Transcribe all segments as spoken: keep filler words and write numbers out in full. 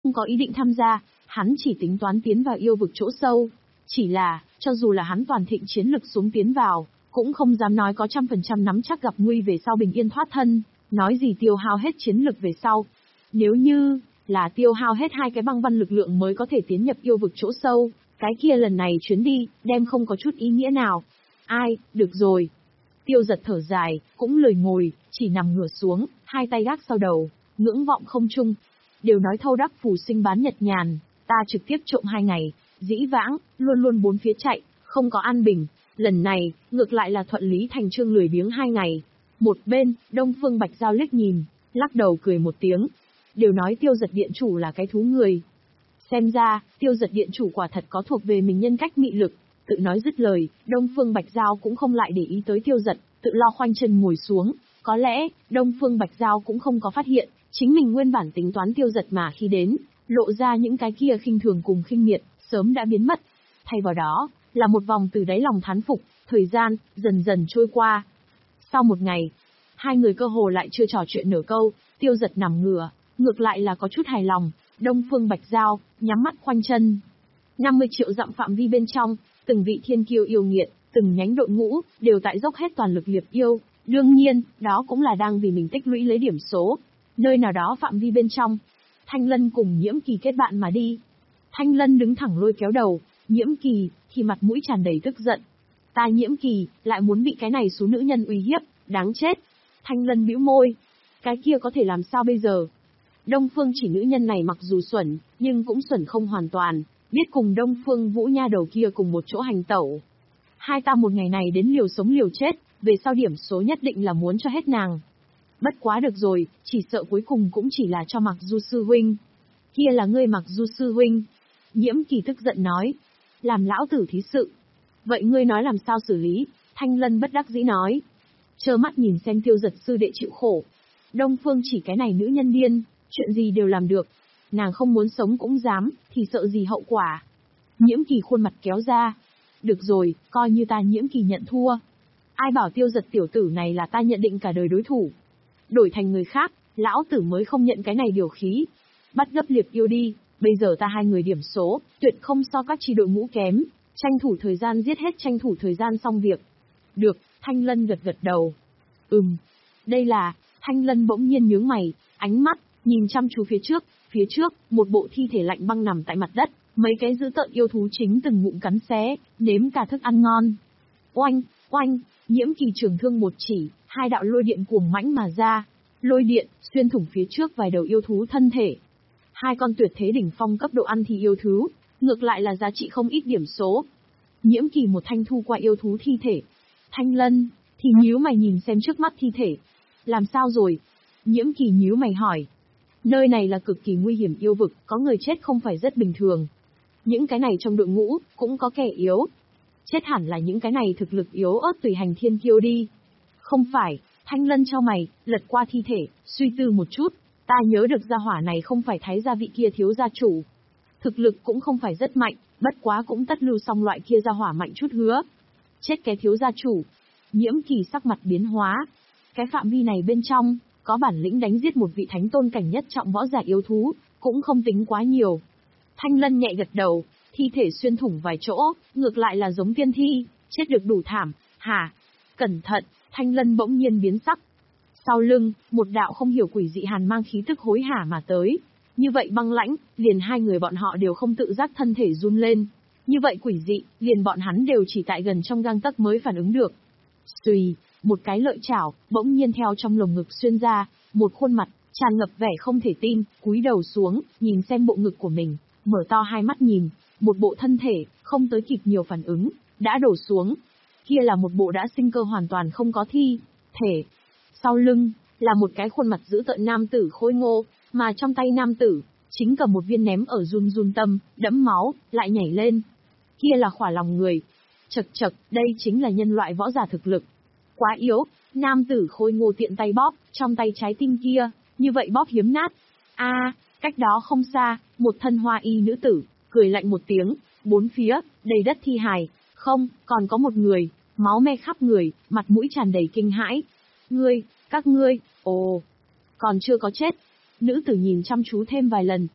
không có ý định tham gia, hắn chỉ tính toán tiến vào yêu vực chỗ sâu. Chỉ là, cho dù là hắn toàn thịnh chiến lực xuống tiến vào, cũng không dám nói có trăm phần trăm nắm chắc gặp nguy về sau bình yên thoát thân, nói gì tiêu hao hết chiến lực về sau. Nếu như là tiêu hao hết hai cái băng văn lực lượng mới có thể tiến nhập yêu vực chỗ sâu, cái kia lần này chuyến đi, đem không có chút ý nghĩa nào. Ai, được rồi. Tiêu Giật thở dài, cũng lười ngồi, chỉ nằm ngửa xuống, hai tay gác sau đầu, ngưỡng vọng không trung. Đều nói thâu đắc phù sinh bán nhật nhàn, ta trực tiếp trộm hai ngày, dĩ vãng, luôn luôn bốn phía chạy, không có an bình. Lần này, ngược lại là thuận lý thành trương lười biếng hai ngày. Một bên, Đông Phương Bạch Giao liếc nhìn, lắc đầu cười một tiếng. Đều nói Tiêu Giật điện chủ là cái thú người. Xem ra, Tiêu Giật điện chủ quả thật có thuộc về mình nhân cách mị lực. Tự nói dứt lời, Đông Phương Bạch Giao cũng không lại để ý tới Tiêu Giật, tự lo khoanh chân ngồi xuống. Có lẽ, Đông Phương Bạch Giao cũng không có phát hiện, chính mình nguyên bản tính toán Tiêu Giật mà khi đến, lộ ra những cái kia khinh thường cùng khinh miệt, sớm đã biến mất. Thay vào đó, là một vòng từ đáy lòng thán phục, thời gian, dần dần trôi qua. Sau một ngày, hai người cơ hồ lại chưa trò chuyện nửa câu, Tiêu Giật nằm ngửa, ngược lại là có chút hài lòng. Đông Phương Bạch Giao, nhắm mắt khoanh chân. năm mươi triệu dặm phạm vi bên trong, từng vị thiên kiêu yêu nghiệt, từng nhánh đội ngũ, đều tại dốc hết toàn lực liệp yêu. Đương nhiên, đó cũng là đang vì mình tích lũy lấy điểm số. Nơi nào đó phạm vi bên trong, Thanh Lân cùng Nhiễm Kỳ kết bạn mà đi. Thanh Lân đứng thẳng lôi kéo đầu, Nhiễm Kỳ thì mặt mũi tràn đầy tức giận. Ta Nhiễm Kỳ lại muốn bị cái này số nữ nhân uy hiếp, đáng chết. Thanh Lân bĩu môi, cái kia có thể làm sao bây giờ? Đông Phương Chỉ nữ nhân này mặc dù xuẩn, nhưng cũng xuẩn không hoàn toàn, biết cùng Đông Phương Vũ nha đầu kia cùng một chỗ hành tẩu. Hai ta một ngày này đến liều sống liều chết, về sau điểm số nhất định là muốn cho hết nàng. Bất quá được rồi, chỉ sợ cuối cùng cũng chỉ là cho Mặc Du sư huynh. Kia là ngươi Mặc Du sư huynh. Nhiễm Kỳ tức giận nói, làm lão tử thí sự. Vậy ngươi nói làm sao xử lý? Thanh Lân bất đắc dĩ nói. Trơ mắt nhìn xem Tiêu Giật sư đệ chịu khổ. Đông Phương Chỉ cái này nữ nhân điên, chuyện gì đều làm được. Nàng không muốn sống cũng dám, thì sợ gì hậu quả. Nhiễm Kỳ khuôn mặt kéo ra. Được rồi, coi như ta Nhiễm Kỳ nhận thua. Ai bảo Tiêu Giật tiểu tử này là ta nhận định cả đời đối thủ. Đổi thành người khác, lão tử mới không nhận cái này điều khí. Bắt gấp liệp yêu đi, bây giờ ta hai người điểm số, tuyệt không so các chi đội ngũ kém. Tranh thủ thời gian giết hết tranh thủ thời gian xong việc. Được, Thanh Lân gật gật đầu. Ừm, đây là, Thanh Lân bỗng nhiên nhướng mày, ánh mắt, nhìn chăm chú phía trước, phía trước, một bộ thi thể lạnh băng nằm tại mặt đất, mấy cái dữ tợn yêu thú chính từng ngụm cắn xé, nếm cả thức ăn ngon. Oanh, oanh, Nhiễm Kỳ trường thương một chỉ, hai đạo lôi điện cuồng mãnh mà ra, lôi điện, xuyên thủng phía trước vài đầu yêu thú thân thể. Hai con tuyệt thế đỉnh phong cấp độ ăn thì yêu thú, ngược lại là giá trị không ít điểm số. Nhiễm Kỳ một thanh thu qua yêu thú thi thể. Thanh Lân, thì nhíu mày nhìn xem trước mắt thi thể. Làm sao rồi? Nhiễm Kỳ nhíu mày hỏi. Nơi này là cực kỳ nguy hiểm yêu vực, có người chết không phải rất bình thường. Những cái này trong đội ngũ, cũng có kẻ yếu. Chết hẳn là những cái này thực lực yếu ớt tùy hành thiên kiêu đi. Không phải, Thanh Lân chau mày, lật qua thi thể, suy tư một chút. Ta nhớ được gia hỏa này không phải thái gia vị kia thiếu gia chủ. Thực lực cũng không phải rất mạnh, bất quá cũng tất lưu xong loại kia gia hỏa mạnh chút hứa. Chết cái thiếu gia chủ. Nhiễm Kỳ sắc mặt biến hóa. Cái phạm vi này bên trong, có bản lĩnh đánh giết một vị thánh tôn cảnh nhất trọng võ giả yêu thú, cũng không tính quá nhiều. Thanh Lân nhẹ gật đầu, thi thể xuyên thủng vài chỗ, ngược lại là giống tiên thi, chết được đủ thảm, hả? Cẩn thận, Thanh Lân bỗng nhiên biến sắc. Sau lưng, một đạo không hiểu quỷ dị hàn mang khí tức hối hả mà tới. Như vậy băng lãnh, liền hai người bọn họ đều không tự giác thân thể run lên. Như vậy quỷ dị, liền bọn hắn đều chỉ tại gần trong gang tấc mới phản ứng được. Xùy, một cái lợi chảo, bỗng nhiên theo trong lồng ngực xuyên ra, một khuôn mặt, tràn ngập vẻ không thể tin, cúi đầu xuống, nhìn xem bộ ngực của mình, mở to hai mắt nhìn, một bộ thân thể, không tới kịp nhiều phản ứng, đã đổ xuống. Kia là một bộ đã sinh cơ hoàn toàn không có thi thể. Sau lưng, là một cái khuôn mặt dữ tợn nam tử khôi ngô, mà trong tay nam tử, chính cầm một viên ném ở run run tâm, đẫm máu, lại nhảy lên. Kia là khỏa lòng người. Chật chật, đây chính là nhân loại võ giả thực lực. Quá yếu, nam tử khôi ngô tiện tay bóp, trong tay trái tim kia, như vậy bóp hiếm nát. A, à, cách đó không xa, một thân hoa y nữ tử, cười lạnh một tiếng, bốn phía, đầy đất thi hài, không, còn có một người, máu me khắp người, mặt mũi tràn đầy kinh hãi. Ngươi, các ngươi, ồ, còn chưa có chết. Nữ tử nhìn chăm chú thêm vài lần.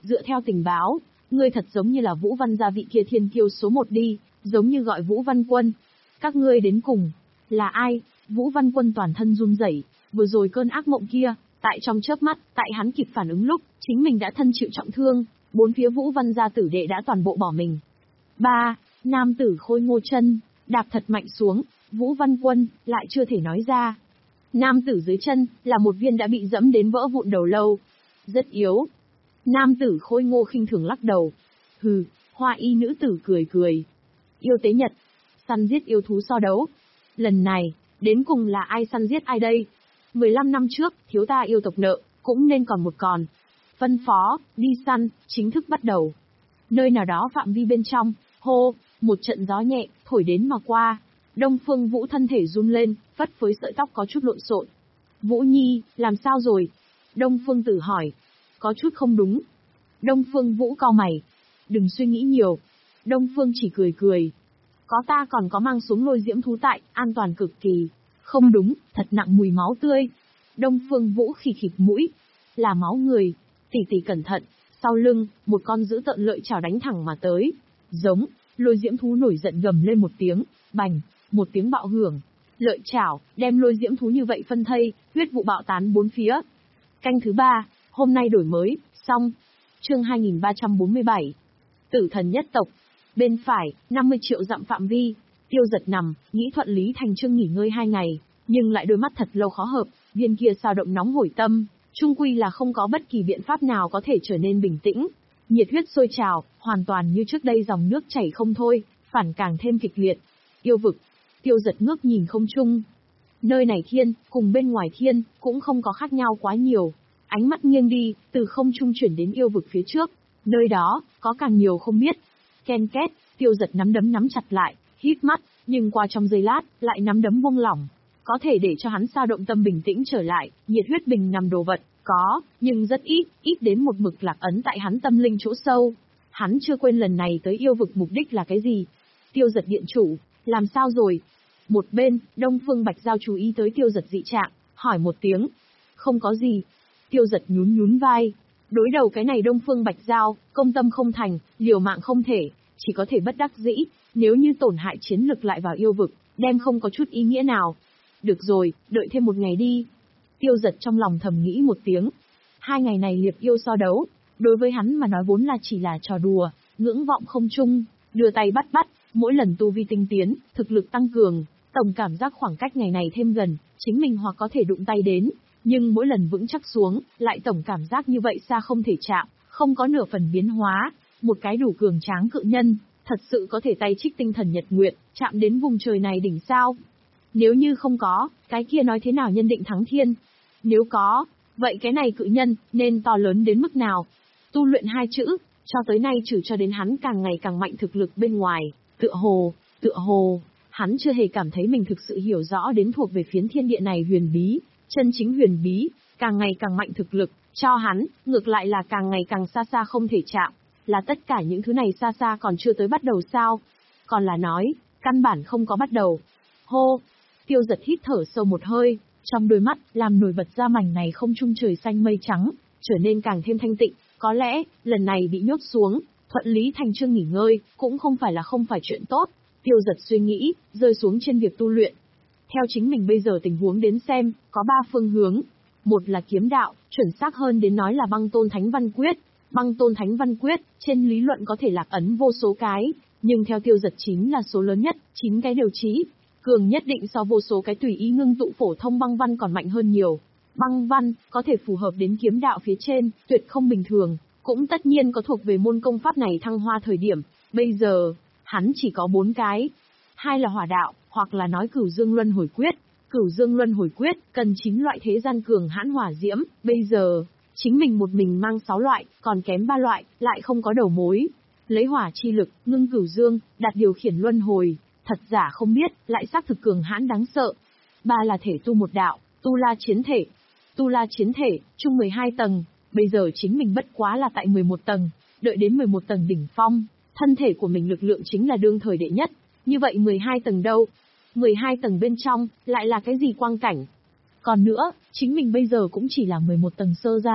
dựa theo tình báo, ngươi thật giống như là Vũ Văn gia vị kia thiên kiêu số một đi, giống như gọi Vũ Văn Quân. Các ngươi đến cùng, là ai? Vũ Văn Quân toàn thân run rẩy, vừa rồi cơn ác mộng kia, tại trong chớp mắt, tại hắn kịp phản ứng lúc, chính mình đã thân chịu trọng thương, bốn phía Vũ Văn gia tử đệ đã toàn bộ bỏ mình. Ba, nam tử Khôi Ngô chân, đạp thật mạnh xuống, Vũ Văn Quân, lại chưa thể nói ra. Nam tử dưới chân, là một viên đã bị dẫm đến vỡ vụn đầu lâu. Rất yếu. Nam tử Khôi Ngô khinh thường lắc đầu. Hừ, hoa y nữ tử cười cười. Yêu tế nhật, săn giết yêu thú so đấu. Lần này, đến cùng là ai săn giết ai đây? mười lăm năm trước, thiếu ta yêu tộc nợ, cũng nên còn một còn. Phân phó, đi săn, chính thức bắt đầu. Nơi nào đó phạm vi bên trong, hô, một trận gió nhẹ, thổi đến mà qua. Đông Phương Vũ thân thể run lên, phất phới sợi tóc có chút lộn xộn. Vũ Nhi, làm sao rồi? Đông Phương Tử hỏi. Có chút không đúng. Đông Phương Vũ cau mày. Đừng suy nghĩ nhiều. Đông Phương chỉ cười cười. Có ta còn có mang xuống lôi diễm thú tại, an toàn cực kỳ. Không đúng, thật nặng mùi máu tươi. Đông Phương Vũ khì khịt mũi. Là máu người. Tỷ tỷ cẩn thận. Sau lưng, một con dữ tợn lợi chảo đánh thẳng mà tới. Giống, lôi diễm thú nổi giận gầm lên một tiếng, bành, một tiếng bạo hưởng. Lợi chảo, đem lôi diễm thú như vậy phân thây, huyết vụ bạo tán bốn phía. Canh thứ ba, hôm nay đổi mới, xong. Chương hai nghìn ba trăm bốn mươi bảy. Tử thần nhất tộc. Bên phải, năm mươi triệu dặm phạm vi. Tiêu Giật nằm, nghĩ thuận lý thành chương nghỉ ngơi hai ngày, nhưng lại đôi mắt thật lâu khó hợp, viên kia sao động nóng hổi tâm, chung quy là không có bất kỳ biện pháp nào có thể trở nên bình tĩnh. Nhiệt huyết sôi trào, hoàn toàn như trước đây dòng nước chảy không thôi, phản càng thêm kịch liệt. Yêu vực. Tiêu Giật ngước nhìn không trung. Nơi này thiên, cùng bên ngoài thiên, cũng không có khác nhau quá nhiều. Ánh mắt nghiêng đi, từ không trung chuyển đến yêu vực phía trước. Nơi đó, có càng nhiều không biết. Ken két, Tiêu Giật nắm đấm nắm chặt lại, hít mắt, nhưng qua trong giây lát, lại nắm đấm buông lỏng. Có thể để cho hắn sao động tâm bình tĩnh trở lại, nhiệt huyết bình nằm đồ vật, có, nhưng rất ít, ít đến một mực lạc ấn tại hắn tâm linh chỗ sâu. Hắn chưa quên lần này tới yêu vực mục đích là cái gì. Tiêu Giật điện chủ, làm sao rồi? Một bên, Đông Phương Bạch Giao chú ý tới Tiêu Giật dị trạng, hỏi một tiếng. Không có gì. Tiêu Giật nhún nhún vai. Đối đầu cái này Đông Phương Bạch Giao, công tâm không thành, liều mạng không thể, chỉ có thể bất đắc dĩ, nếu như tổn hại chiến lực lại vào yêu vực, đem không có chút ý nghĩa nào. Được rồi, đợi thêm một ngày đi. Tiêu Giật trong lòng thầm nghĩ một tiếng. Hai ngày này liệp yêu so đấu, đối với hắn mà nói vốn là chỉ là trò đùa, ngưỡng vọng không chung, đưa tay bắt bắt, mỗi lần tu vi tinh tiến, thực lực tăng cường, tổng cảm giác khoảng cách ngày này thêm gần, chính mình hoặc có thể đụng tay đến, nhưng mỗi lần vững chắc xuống, lại tổng cảm giác như vậy xa không thể chạm, không có nửa phần biến hóa, một cái đủ cường tráng cự nhân, thật sự có thể tay trích tinh thần nhật nguyệt, chạm đến vùng trời này đỉnh sao? Nếu như không có, cái kia nói thế nào nhân định thắng thiên? Nếu có, vậy cái này cự nhân, nên to lớn đến mức nào? Tu luyện hai chữ, cho tới nay trừ cho đến hắn càng ngày càng mạnh thực lực bên ngoài, tựa hồ, tựa hồ, hắn chưa hề cảm thấy mình thực sự hiểu rõ đến thuộc về phiến thiên địa này huyền bí, chân chính huyền bí, càng ngày càng mạnh thực lực, cho hắn, ngược lại là càng ngày càng xa xa không thể chạm, là tất cả những thứ này xa xa còn chưa tới bắt đầu sao? Còn là nói, căn bản không có bắt đầu. Hô! Tiêu Giật hít thở sâu một hơi, trong đôi mắt, làm nổi bật ra mảnh này không trung trời xanh mây trắng, trở nên càng thêm thanh tịnh, có lẽ, lần này bị nhốt xuống, thuận lý thành chương nghỉ ngơi, cũng không phải là không phải chuyện tốt. Tiêu Giật suy nghĩ, rơi xuống trên việc tu luyện. Theo chính mình bây giờ tình huống đến xem, có ba phương hướng. Một là kiếm đạo, chuẩn xác hơn đến nói là băng tôn thánh văn quyết. Băng tôn thánh văn quyết, trên lý luận có thể lạc ấn vô số cái, nhưng theo Tiêu Giật chính là số lớn nhất, chín cái đều chí. Cường nhất định so vô số cái tùy ý ngưng tụ phổ thông băng văn còn mạnh hơn nhiều. Băng văn, có thể phù hợp đến kiếm đạo phía trên, tuyệt không bình thường, cũng tất nhiên có thuộc về môn công pháp này thăng hoa thời điểm. Bây giờ, hắn chỉ có bốn cái. Hai là hỏa đạo, hoặc là nói cửu dương luân hồi quyết. Cửu dương luân hồi quyết, cần chín loại thế gian cường hãn hỏa diễm, bây giờ, chính mình một mình mang sáu loại, còn kém ba loại, lại không có đầu mối. Lấy hỏa chi lực, ngưng cửu dương, đặt điều khiển luân hồi. Thật giả không biết, lại xác thực cường hãn đáng sợ. Ba là thể tu một đạo, tu la chiến thể. Tu la chiến thể, chung mười hai tầng, bây giờ chính mình bất quá là tại mười một tầng, đợi đến mười một tầng đỉnh phong, thân thể của mình lực lượng chính là đương thời đệ nhất, như vậy mười hai tầng đâu? mười hai tầng bên trong, lại là cái gì quang cảnh? Còn nữa, chính mình bây giờ cũng chỉ là mười một tầng sơ giai,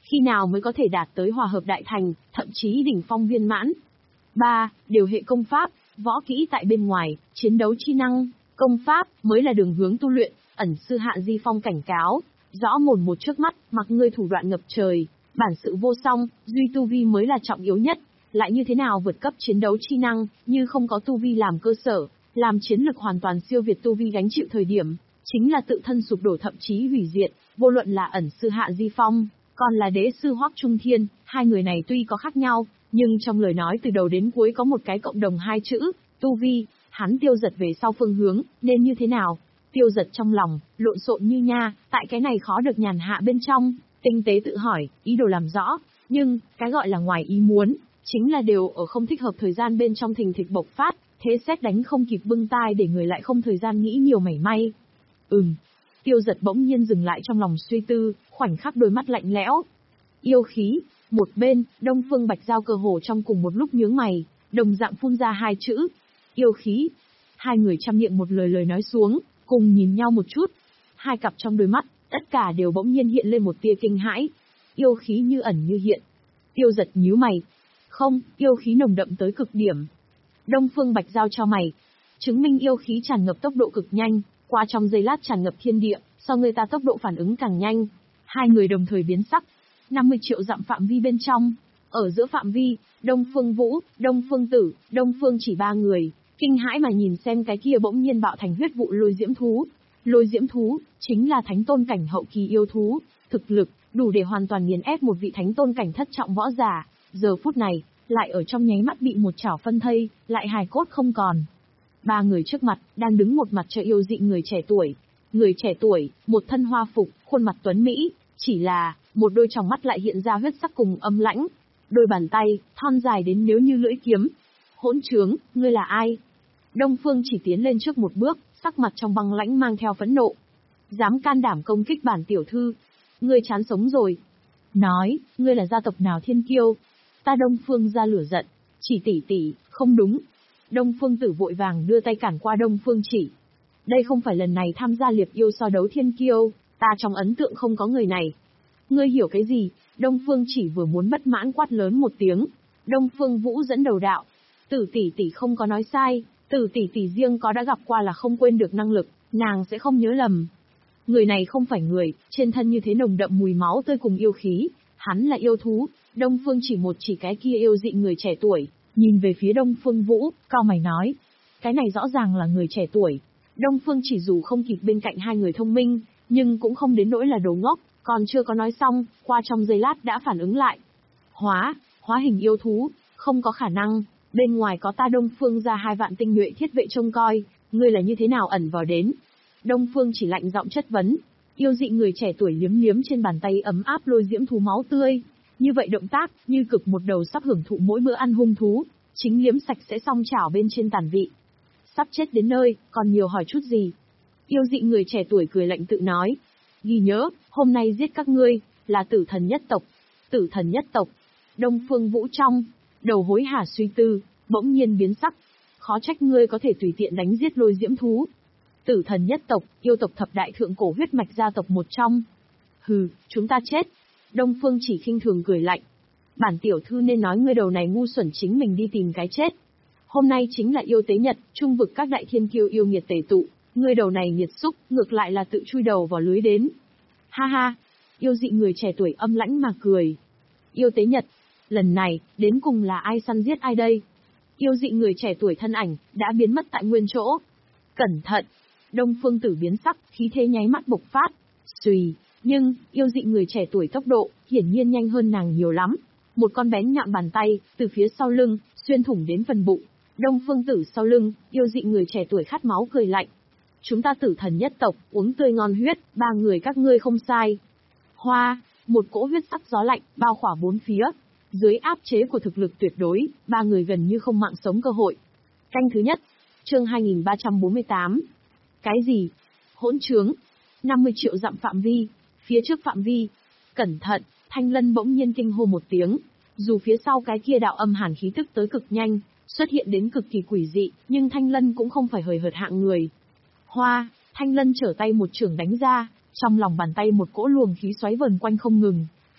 Khi nào mới có thể đạt tới hòa hợp đại thành, thậm chí đỉnh phong viên mãn? ba. Điều hệ công pháp, võ kỹ tại bên ngoài, chiến đấu chi năng, công pháp mới là đường hướng tu luyện. Ẩn sư Hạ Di Phong cảnh cáo, rõ mồn một trước mắt, mặc ngươi thủ đoạn ngập trời, bản sự vô song, duy tu vi mới là trọng yếu nhất. Lại như thế nào vượt cấp chiến đấu chi năng, như không có tu vi làm cơ sở, làm chiến lực hoàn toàn siêu việt tu vi gánh chịu thời điểm, chính là tự thân sụp đổ thậm chí hủy diệt. Vô luận là ẩn sư Hạ Di Phong, còn là đế sư Hoắc Trung Thiên, hai người này tuy có khác nhau, nhưng trong lời nói từ đầu đến cuối có một cái cộng đồng hai chữ, tu vi. Hắn Tiêu Giật về sau phương hướng, nên như thế nào? Tiêu Giật trong lòng, lộn xộn như nha, tại cái này khó được nhàn hạ bên trong, tinh tế tự hỏi, ý đồ làm rõ, nhưng, cái gọi là ngoài ý muốn, chính là đều ở không thích hợp thời gian bên trong thình thịch bộc phát, thế xét đánh không kịp bưng tai để người lại không thời gian nghĩ nhiều mảy may. Ừm. Tiêu Giật bỗng nhiên dừng lại trong lòng suy tư, khoảnh khắc đôi mắt lạnh lẽo. Yêu khí, một bên, Đông Phương Bạch Giao cơ hồ trong cùng một lúc nhướng mày, đồng dạng phun ra hai chữ, yêu khí. Hai người chăm miệng một lời lời nói xuống, cùng nhìn nhau một chút. Hai cặp trong đôi mắt, tất cả đều bỗng nhiên hiện lên một tia kinh hãi. Yêu khí như ẩn như hiện. Tiêu Giật nhíu mày. Không, yêu khí nồng đậm tới cực điểm. Đông Phương Bạch Giao cho mày. Chứng minh yêu khí tràn ngập tốc độ cực nhanh, qua trong giây lát tràn ngập thiên địa, so người ta tốc độ phản ứng càng nhanh. Hai người đồng thời biến sắc. năm mươi triệu dặm phạm vi bên trong. Ở giữa phạm vi, Đông Phương Vũ, Đông Phương Tử, Đông Phương Chỉ ba người, kinh hãi mà nhìn xem cái kia bỗng nhiên bạo thành huyết vụ lôi diễm thú. Lôi diễm thú, chính là thánh tôn cảnh hậu kỳ yêu thú, thực lực, đủ để hoàn toàn nghiền ép một vị thánh tôn cảnh thất trọng võ giả. Giờ phút này, lại ở trong nháy mắt bị một chảo phân thây, lại hài cốt không còn. Ba người trước mặt, đang đứng một mặt cho yêu dị người trẻ tuổi. Người trẻ tuổi, một thân hoa phục, khuôn mặt tuấn Mỹ, chỉ là, một đôi tròng mắt lại hiện ra huyết sắc cùng âm lãnh. Đôi bàn tay, thon dài đến nếu như lưỡi kiếm. Hỗn trướng, ngươi là ai? Đông Phương Chỉ tiến lên trước một bước, sắc mặt trong băng lãnh mang theo phẫn nộ. Dám can đảm công kích bản tiểu thư. Ngươi chán sống rồi. Nói, ngươi là gia tộc nào thiên kiêu? Ta Đông Phương ra lửa giận. Chỉ tỷ tỷ, không đúng. Đông Phương Tử vội vàng đưa tay cản qua Đông Phương Chỉ. Đây không phải lần này tham gia liệp yêu so đấu thiên kiêu, ta trong ấn tượng không có người này. Ngươi hiểu cái gì? Đông Phương Chỉ vừa muốn bất mãn quát lớn một tiếng. Đông Phương Vũ dẫn đầu đạo. Tử tỷ tỷ không có nói sai, Tử tỷ tỷ riêng có đã gặp qua là không quên được năng lực, nàng sẽ không nhớ lầm. Người này không phải người, trên thân như thế nồng đậm mùi máu tươi cùng yêu khí, hắn là yêu thú. Đông Phương Chỉ một chỉ cái kia yêu dị người trẻ tuổi, nhìn về phía Đông Phương Vũ, cau mày nói. Cái này rõ ràng là người trẻ tuổi. Đông Phương Chỉ dù không kịp bên cạnh hai người thông minh, nhưng cũng không đến nỗi là đồ ngốc, còn chưa có nói xong, qua trong giây lát đã phản ứng lại. Hóa, hóa hình yêu thú, không có khả năng, bên ngoài có ta Đông Phương ra hai vạn tinh nhuệ thiết vệ trông coi, ngươi là như thế nào ẩn vào đến? Đông Phương Chỉ lạnh giọng chất vấn, yêu dị người trẻ tuổi liếm liếm trên bàn tay ấm áp lôi diễm thú máu tươi. Như vậy động tác, như cực một đầu sắp hưởng thụ mỗi bữa ăn hung thú, chính liếm sạch sẽ xong chảo bên trên tàn vị. Sắp chết đến nơi, còn nhiều hỏi chút gì? Yêu dị người trẻ tuổi cười lạnh tự nói. Ghi nhớ, hôm nay giết các ngươi, là tử thần nhất tộc. Tử thần nhất tộc. Đông Phương Vũ trong, đầu hối hả suy tư, bỗng nhiên biến sắc. Khó trách ngươi có thể tùy tiện đánh giết lôi diễm thú. Tử thần nhất tộc, yêu tộc thập đại thượng cổ huyết mạch gia tộc một trong. Hừ, chúng ta chết. Đông Phương Chỉ khinh thường cười lạnh. Bản tiểu thư nên nói ngươi đầu này ngu xuẩn chính mình đi tìm cái chết. Hôm nay chính là yêu tế nhật, trung vực các đại thiên kiêu yêu nghiệt tề tụ, ngươi đầu này nghiệt xúc, ngược lại là tự chui đầu vào lưới đến. Ha ha, yêu dị người trẻ tuổi âm lãnh mà cười. Yêu tế nhật, lần này, đến cùng là ai săn giết ai đây? Yêu dị người trẻ tuổi thân ảnh, đã biến mất tại nguyên chỗ. Cẩn thận! Đông Phương Tử biến sắc, khí thế nháy mắt bộc phát. Xùy, nhưng, yêu dị người trẻ tuổi tốc độ, hiển nhiên nhanh hơn nàng nhiều lắm. Một con bén nhọn bàn tay, từ phía sau lưng, xuyên thủng đến phần bụng. Đông Phương Tử sau lưng, yêu dị người trẻ tuổi khát máu cười lạnh. Chúng ta tử thần nhất tộc, uống tươi ngon huyết, ba người các ngươi không sai. Hoa, một cỗ huyết sắc gió lạnh, bao khỏa bốn phía. Dưới áp chế của thực lực tuyệt đối, ba người gần như không mạng sống cơ hội. Canh thứ nhất, chương hai nghìn ba trăm bốn mươi tám. Cái gì? Hỗn trướng. năm mươi triệu dặm phạm vi, phía trước phạm vi. Cẩn thận, Thanh Lân bỗng nhiên kinh hô một tiếng. Dù phía sau cái kia đạo âm hàn khí tức tới cực nhanh, xuất hiện đến cực kỳ quỷ dị, nhưng Thanh Lân cũng không phải hời hợt hạng người. Hoa, Thanh Lân trở tay một chưởng đánh ra, trong lòng bàn tay một cỗ luồng khí xoáy vần quanh không ngừng,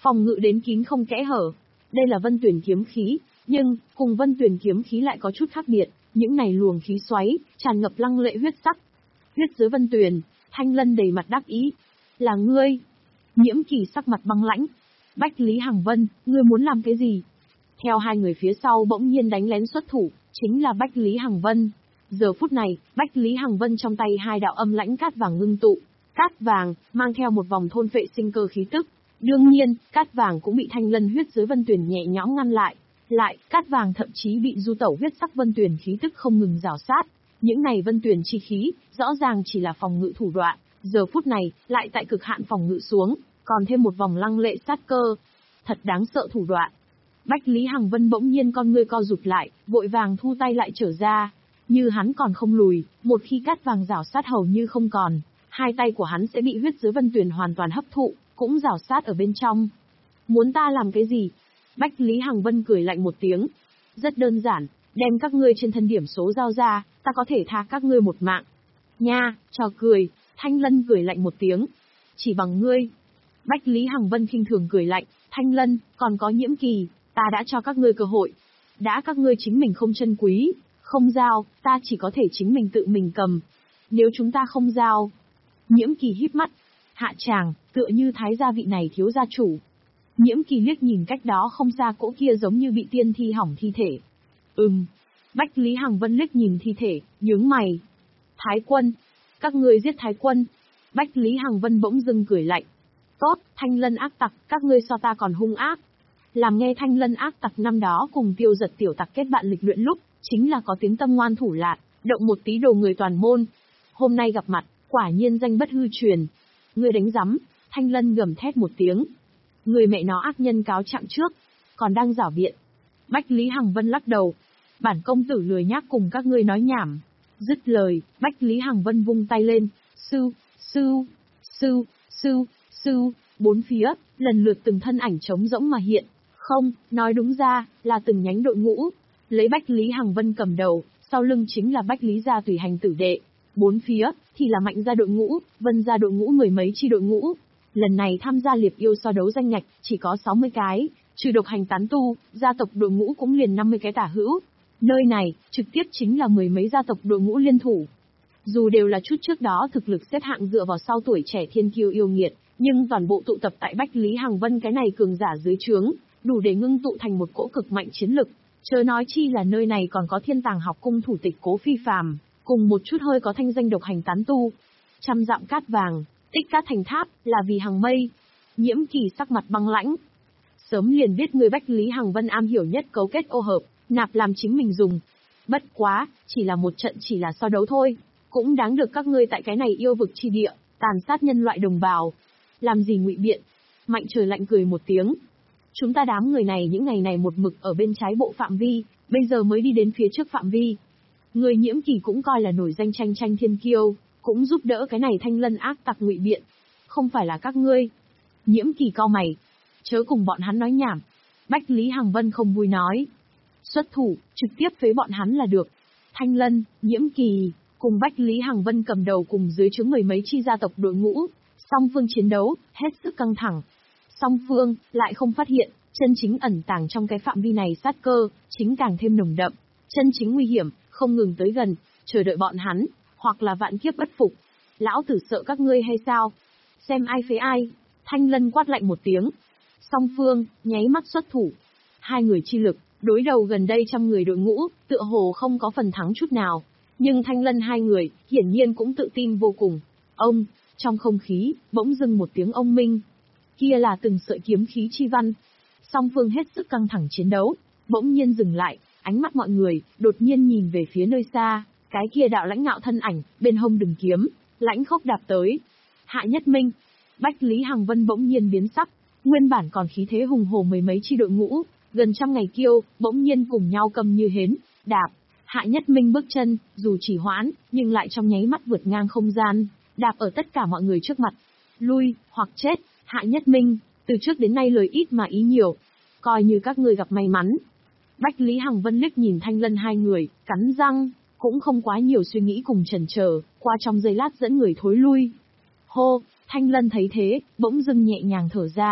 phòng ngự đến kín không kẽ hở. Đây là Vân Tuyển kiếm khí, nhưng, cùng Vân Tuyển kiếm khí lại có chút khác biệt, những này luồng khí xoáy, tràn ngập lăng lệ huyết sắc. Huyết dưới Vân Tuyển, Thanh Lân đầy mặt đắc ý. Là ngươi. Nhiễm Kỳ sắc mặt băng lãnh. Bách Lý Hằng Vân, ngươi muốn làm cái gì? Theo hai người phía sau bỗng nhiên đánh lén xuất thủ, chính là Bách Lý Hằng Vân. Giờ phút này, Bách Lý Hằng Vân trong tay hai đạo âm lãnh cát vàng ngưng tụ. Cát vàng, mang theo một vòng thôn phệ sinh cơ khí tức. Đương nhiên, cát vàng cũng bị Thanh Lân huyết dưới Vân Tuyển nhẹ nhõm ngăn lại. Lại, cát vàng thậm chí bị du tẩu huyết sắc Vân Tuyển khí tức không ngừng rào sát. Những này Vân Tuyển chi khí, rõ ràng chỉ là phòng ngự thủ đoạn, giờ phút này, lại tại cực hạn phòng ngự xuống, còn thêm một vòng lăng lệ sát cơ. Thật đáng sợ thủ đoạn. Bách Lý Hằng Vân bỗng nhiên con ngươi co rụt lại, vội vàng thu tay lại trở ra. Như hắn còn không lùi, một khi cát vàng rào sát hầu như không còn, hai tay của hắn sẽ bị huyết dưới Vân Tuyển hoàn toàn hấp thụ, cũng rào sát ở bên trong. Muốn ta làm cái gì? Bách Lý Hằng Vân cười lạnh một tiếng. Rất đơn giản, đem các ngươi trên thân điểm số giao ra, ta có thể tha các ngươi một mạng. Nha, trò cười, Thanh Lân cười lạnh một tiếng. Chỉ bằng ngươi. Bách Lý Hằng Vân khinh thường cười lạnh, Thanh Lân, còn có Nhiễm Kỳ, ta đã cho các ngươi cơ hội. Đã các ngươi chính mình không trân quý, không giao, ta chỉ có thể chính mình tự mình cầm. Nếu chúng ta không giao. Nhiễm Kỳ híp mắt. Hạ tràng, tựa như thái gia vị này thiếu gia chủ. Nhiễm Kỳ liếc nhìn cách đó không xa cỗ kia giống như bị tiên thi hỏng thi thể. Ừm. Bách Lý Hằng Vân liếc nhìn thi thể, nhướng mày. Thái quân. Các ngươi giết Thái quân. Bách Lý Hằng Vân bỗng dưng cười lạnh. Tốt, Thanh Lân ác tặc, các ngươi so ta còn hung ác. Làm nghe Thanh Lân ác tặc năm đó cùng Tiêu Giật tiểu tặc kết bạn lịch luyện lúc, chính là có tiếng tâm ngoan thủ lạn, động một tí đồ người toàn môn. Hôm nay gặp mặt, quả nhiên danh bất hư truyền. Ngươi đánh rắm, Thanh Lân gầm thét một tiếng. Người mẹ nó ác nhân cáo trạng trước, còn đang giảo biện. Bách Lý Hằng Vân lắc đầu. Bản công tử lười nhác cùng các ngươi nói nhảm. Dứt lời, Bách Lý Hằng Vân vung tay lên. Sư, sư, sư, sư, sư, bốn phía, lần lượt từng thân ảnh trống rỗng mà hiện. Không, nói đúng ra, là từng nhánh đội ngũ. Lấy Bách Lý Hằng Vân cầm đầu, sau lưng chính là Bách Lý gia tùy hành tử đệ. Bốn phía, thì là Mạnh gia đội ngũ, Vân gia đội ngũ mười mấy chi đội ngũ. Lần này tham gia liệp yêu so đấu danh ngạch, chỉ có sáu mươi cái, trừ độc hành tán tu, gia tộc đội ngũ cũng liền năm mươi cái tả hữu. Nơi này, trực tiếp chính là mười mấy gia tộc đội ngũ liên thủ. Dù đều là chút trước đó thực lực xếp hạng dựa vào sau tuổi trẻ thiên kiêu yêu nghiệt, nhưng toàn bộ tụ tập tại Bách Lý Hằng Vân cái này cường giả dưới trướng, đủ để ngưng tụ thành một cỗ cực mạnh chiến lực. Chớ nói chi là nơi này còn có Thiên Tàng học cung thủ tịch Cố Phi Phàm, cùng một chút hơi có thanh danh độc hành tán tu. Trăm dặm cát vàng, tích cát thành tháp, là vì Hằng Mây. Nhiễm Kỳ sắc mặt băng lãnh. Sớm liền biết người Bách Lý Hằng Vân am hiểu nhất cấu kết ô hợp, nạp làm chính mình dùng. Bất quá, chỉ là một trận chỉ là so đấu thôi, cũng đáng được các ngươi tại cái này yêu vực chi địa, tàn sát nhân loại đồng bào. Làm gì ngụy biện? Mạnh Trời lạnh cười một tiếng. Chúng ta đám người này những ngày này một mực ở bên trái bộ phạm vi, bây giờ mới đi đến phía trước phạm vi. Người Nhiễm Kỳ cũng coi là nổi danh tranh tranh thiên kiêu, cũng giúp đỡ cái này Thanh Lân ác tặc ngụy biện. Không phải là các ngươi. Nhiễm Kỳ cau mày. Chớ cùng bọn hắn nói nhảm. Bách Lý Hằng Vân không vui nói. Xuất thủ, trực tiếp phế bọn hắn là được. Thanh Lân, Nhiễm Kỳ, cùng Bách Lý Hằng Vân cầm đầu cùng dưới trướng mười mấy chi gia tộc đội ngũ, song phương chiến đấu, hết sức căng thẳng. Song phương, lại không phát hiện, chân chính ẩn tàng trong cái phạm vi này sát cơ, chính càng thêm nồng đậm. Chân chính nguy hiểm, không ngừng tới gần, chờ đợi bọn hắn, hoặc là vạn kiếp bất phục. Lão tử sợ các ngươi hay sao? Xem ai phế ai. Thanh Lân quát lạnh một tiếng. Song phương, nháy mắt xuất thủ. Hai người chi lực, đối đầu gần đây trăm người đội ngũ, tựa hồ không có phần thắng chút nào. Nhưng Thanh Lân hai người, hiển nhiên cũng tự tin vô cùng. Ông, trong không khí, bỗng dưng một tiếng ông minh. Kia là từng sợi kiếm khí chi văn. Song phương hết sức căng thẳng chiến đấu, bỗng nhiên dừng lại, ánh mắt mọi người, đột nhiên nhìn về phía nơi xa, cái kia đạo lãnh ngạo thân ảnh, bên hông đường kiếm, lãnh khốc đạp tới. Hạ Nhất Minh. Bách Lý Hằng Vân bỗng nhiên biến sắc, nguyên bản còn khí thế hùng hổ mười mấy chi đội ngũ, gần trăm ngày kiêu, bỗng nhiên cùng nhau cầm như hến, đạp. Hạ Nhất Minh bước chân, dù chỉ hoãn, nhưng lại trong nháy mắt vượt ngang không gian, đạp ở tất cả mọi người trước mặt. Lui, hoặc chết, Hạ Nhất Minh, từ trước đến nay lời ít mà ý nhiều. Coi như các ngươi gặp may mắn. Bách Lý Hằng Vân liếc nhìn Thanh Lân hai người, cắn răng, cũng không quá nhiều suy nghĩ cùng chần chờ, qua trong giây lát dẫn người thối lui. Hô, Thanh Lân thấy thế, bỗng dưng nhẹ nhàng thở ra,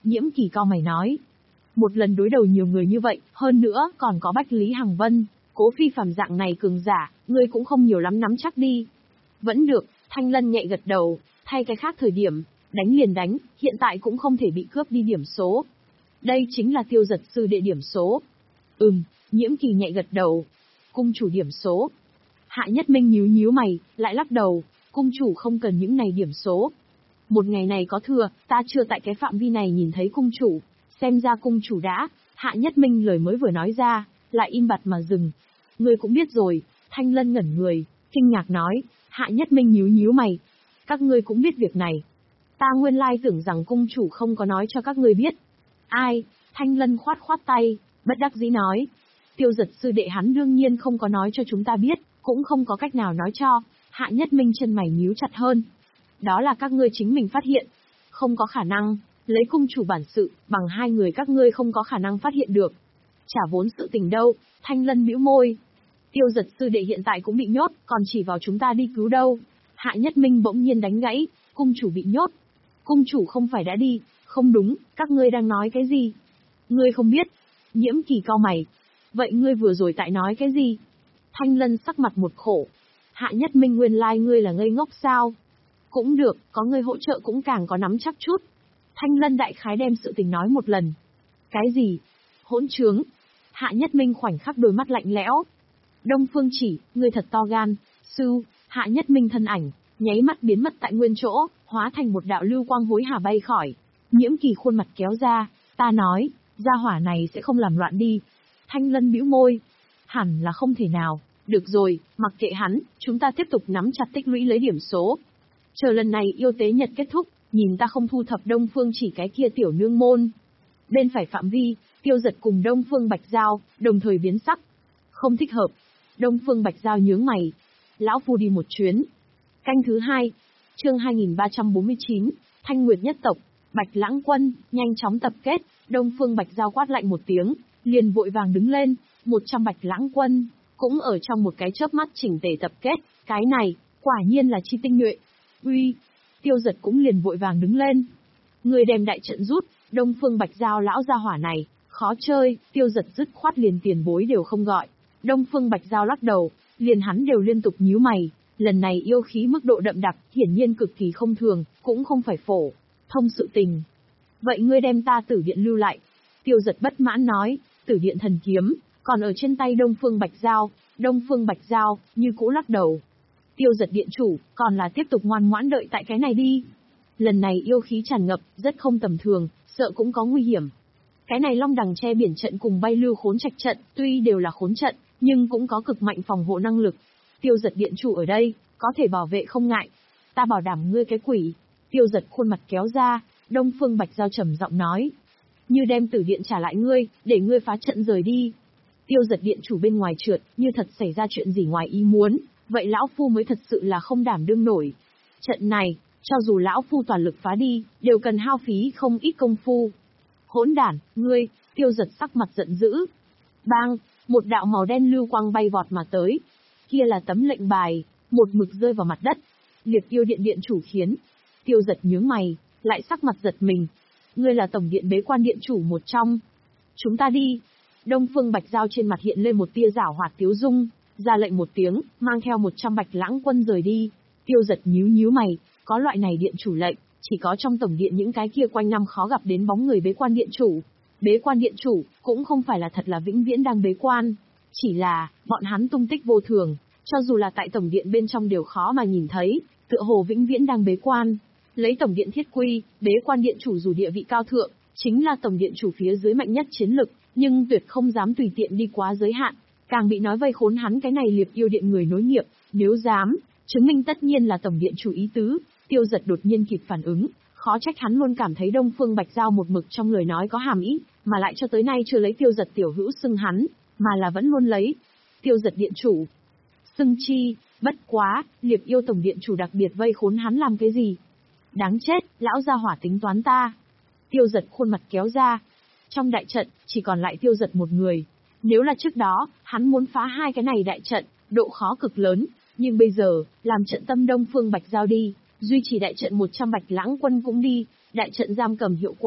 Nhiễm Kỳ cau mày nói. Một lần đối đầu nhiều người như vậy, hơn nữa còn có Bách Lý Hằng Vân, Cố Phi Phàm dạng này cường giả, ngươi cũng không nhiều lắm nắm chắc đi. Vẫn được, Thanh Lân nhẹ gật đầu, thay cái khác thời điểm, đánh liền đánh, hiện tại cũng không thể bị cướp đi điểm số. Đây chính là Tiêu Giật sư đệ điểm số. Ừm, Nhiễm Kỳ nhẹ gật đầu. Cung chủ điểm số. Hạ Nhất Minh nhíu nhíu mày, lại lắc đầu, cung chủ không cần những này điểm số. Một ngày này có thừa, ta chưa tại cái phạm vi này nhìn thấy cung chủ, xem ra cung chủ đã. Hạ Nhất Minh lời mới vừa nói ra, lại im bặt mà dừng. Ngươi cũng biết rồi. Thanh Lân ngẩn người, kinh ngạc nói. Hạ Nhất Minh nhíu nhíu mày. Các ngươi cũng biết việc này. Ta nguyên lai tưởng rằng cung chủ không có nói cho các ngươi biết. Ai? Thanh Lân khoát khoát tay, bất đắc dĩ nói. Tiêu Giật sư đệ hắn đương nhiên không có nói cho chúng ta biết, cũng không có cách nào nói cho. Hạ Nhất Minh chân mày nhíu chặt hơn. Đó là các ngươi chính mình phát hiện. Không có khả năng, lấy cung chủ bản sự, bằng hai người các ngươi không có khả năng phát hiện được. Chả vốn sự tình đâu, Thanh Lân bĩu môi. Tiêu Giật sư đệ hiện tại cũng bị nhốt, còn chỉ vào chúng ta đi cứu đâu. Hạ Nhất Minh bỗng nhiên đánh gãy, cung chủ bị nhốt. Cung chủ không phải đã đi, không đúng, các ngươi đang nói cái gì? Ngươi không biết. Nhiễm Kỳ cau mày. Vậy ngươi vừa rồi tại nói cái gì? Thanh Lân sắc mặt một khổ. Hạ Nhất Minh nguyên lai like ngươi là ngây ngốc sao? Cũng được, có ngươi hỗ trợ cũng càng có nắm chắc chút. Thanh Lân đại khái đem sự tình nói một lần. Cái gì? Hỗn trướng. Hạ Nhất Minh khoảnh khắc đôi mắt lạnh lẽo. Đông Phương Chỉ, ngươi thật to gan. Sư, Hạ Nhất Minh thân ảnh, nháy mắt biến mất tại nguyên chỗ, hóa thành một đạo lưu quang hối hả bay khỏi. Nhiễm Kỳ khuôn mặt kéo ra, ta nói, gia hỏa này sẽ không làm loạn đi. Thanh Lân bĩu môi. Hẳn là không thể nào. Được rồi, mặc kệ hắn, chúng ta tiếp tục nắm chặt tích lũy lấy điểm số. Chờ lần này yêu tế nhật kết thúc, nhìn ta không thu thập Đông Phương Chỉ cái kia tiểu nương môn. Bên phải phạm vi, Tiêu Giật cùng Đông Phương Bạch Giao, đồng thời biến sắc. Không thích hợp. Đông Phương Bạch Giao nhướng mày. Lão phu đi một chuyến. Canh thứ hai. Chương hai nghìn ba trăm bốn mươi chín, Thanh Nguyệt nhất tộc, Bạch Lãng Quân, nhanh chóng tập kết. Đông Phương Bạch Giao quát lạnh một tiếng, liền vội vàng đứng lên, một trăm Bạch Lãng Quân, cũng ở trong một cái chớp mắt chỉnh tề tập kết, cái này, quả nhiên là chi tinh nhuệ. Uy, Tiêu Giật cũng liền vội vàng đứng lên. Người đem đại trận rút, Đông Phương Bạch Giao lão gia hỏa này, khó chơi, Tiêu Giật dứt khoát liền tiền bối đều không gọi. Đông Phương Bạch Giao lắc đầu, liền hắn đều liên tục nhíu mày, lần này yêu khí mức độ đậm đặc, hiển nhiên cực kỳ không thường, cũng không phải phổ thông sự tình. Vậy ngươi đem ta Tử Điện lưu lại. Tiêu Giật bất mãn nói, Tử Điện thần kiếm, còn ở trên tay Đông Phương Bạch Giao. Đông Phương Bạch Giao, như cũ lắc đầu. Tiêu Giật điện chủ, còn là tiếp tục ngoan ngoãn đợi tại cái này đi. Lần này yêu khí tràn ngập, rất không tầm thường, sợ cũng có nguy hiểm. Cái này Long Đằng che biển trận cùng bay lưu khốn trạch trận, tuy đều là khốn trận, nhưng cũng có cực mạnh phòng hộ năng lực. Tiêu Giật điện chủ ở đây, có thể bảo vệ không ngại. Ta bảo đảm ngươi cái quỷ. Tiêu Giật khuôn mặt kéo ra, Đông Phương Bạch Giao trầm giọng nói. Như đem Tử Điện trả lại ngươi, để ngươi phá trận rời đi. Tiêu Giật điện chủ bên ngoài trượt, như thật xảy ra chuyện gì ngoài ý muốn, vậy lão phu mới thật sự là không đảm đương nổi. Trận này, cho dù lão phu toàn lực phá đi, đều cần hao phí không ít công phu. Hỗn đản, ngươi! Tiêu Giật sắc mặt giận dữ. Bang! Một đạo màu đen lưu quang bay vọt mà tới. Kia là tấm lệnh bài, một mực rơi vào mặt đất. Liệt Yêu Điện điện chủ khiến. Tiêu Giật nhướng mày, lại sắc mặt giật mình. Ngươi là tổng điện bế quan điện chủ một trong. Chúng ta đi. Đông Phương Bạch Giao trên mặt hiện lên một tia giảo hoạt tiếu dung, ra lệnh một tiếng, mang theo một trăm Bạch Lãng Quân rời đi. Tiêu Giật nhíu nhíu mày, có loại này điện chủ lệnh, chỉ có trong tổng điện những cái kia quanh năm khó gặp đến bóng người bế quan điện chủ. Bế quan điện chủ, cũng không phải là thật là vĩnh viễn đang bế quan, chỉ là, bọn hắn tung tích vô thường, cho dù là tại tổng điện bên trong đều khó mà nhìn thấy, tựa hồ vĩnh viễn đang bế quan. Lấy tổng điện thiết quy, bế quan điện chủ dù địa vị cao thượng, chính là tổng điện chủ phía dưới mạnh nhất chiến lực, nhưng tuyệt không dám tùy tiện đi quá giới hạn, càng bị nói vây khốn hắn cái này Liệt Yêu Điện người nối nghiệp, nếu dám, chứng minh tất nhiên là tổng điện chủ ý tứ. Tiêu Giật đột nhiên kịp phản ứng, khó trách hắn luôn cảm thấy Đông Phương Bạch Giao một mực trong lời nói có hàm ý, mà lại cho tới nay chưa lấy Tiêu Giật tiểu hữu xưng hắn, mà là vẫn luôn lấy Tiêu Giật điện chủ xưng chi. Bất quá, Liệt Yêu tổng điện chủ đặc biệt vây khốn hắn làm cái gì? Đáng chết, lão gia hỏa tính toán ta. Tiêu Giật khuôn mặt kéo ra. Trong đại trận, chỉ còn lại Tiêu Giật một người. Nếu là trước đó, hắn muốn phá hai cái này đại trận, độ khó cực lớn, nhưng bây giờ, làm trận tâm Đông Phương Bạch Giao đi, duy trì đại trận một trăm Bạch Lãng Quân cũng đi, đại trận giam cầm hiệu quả,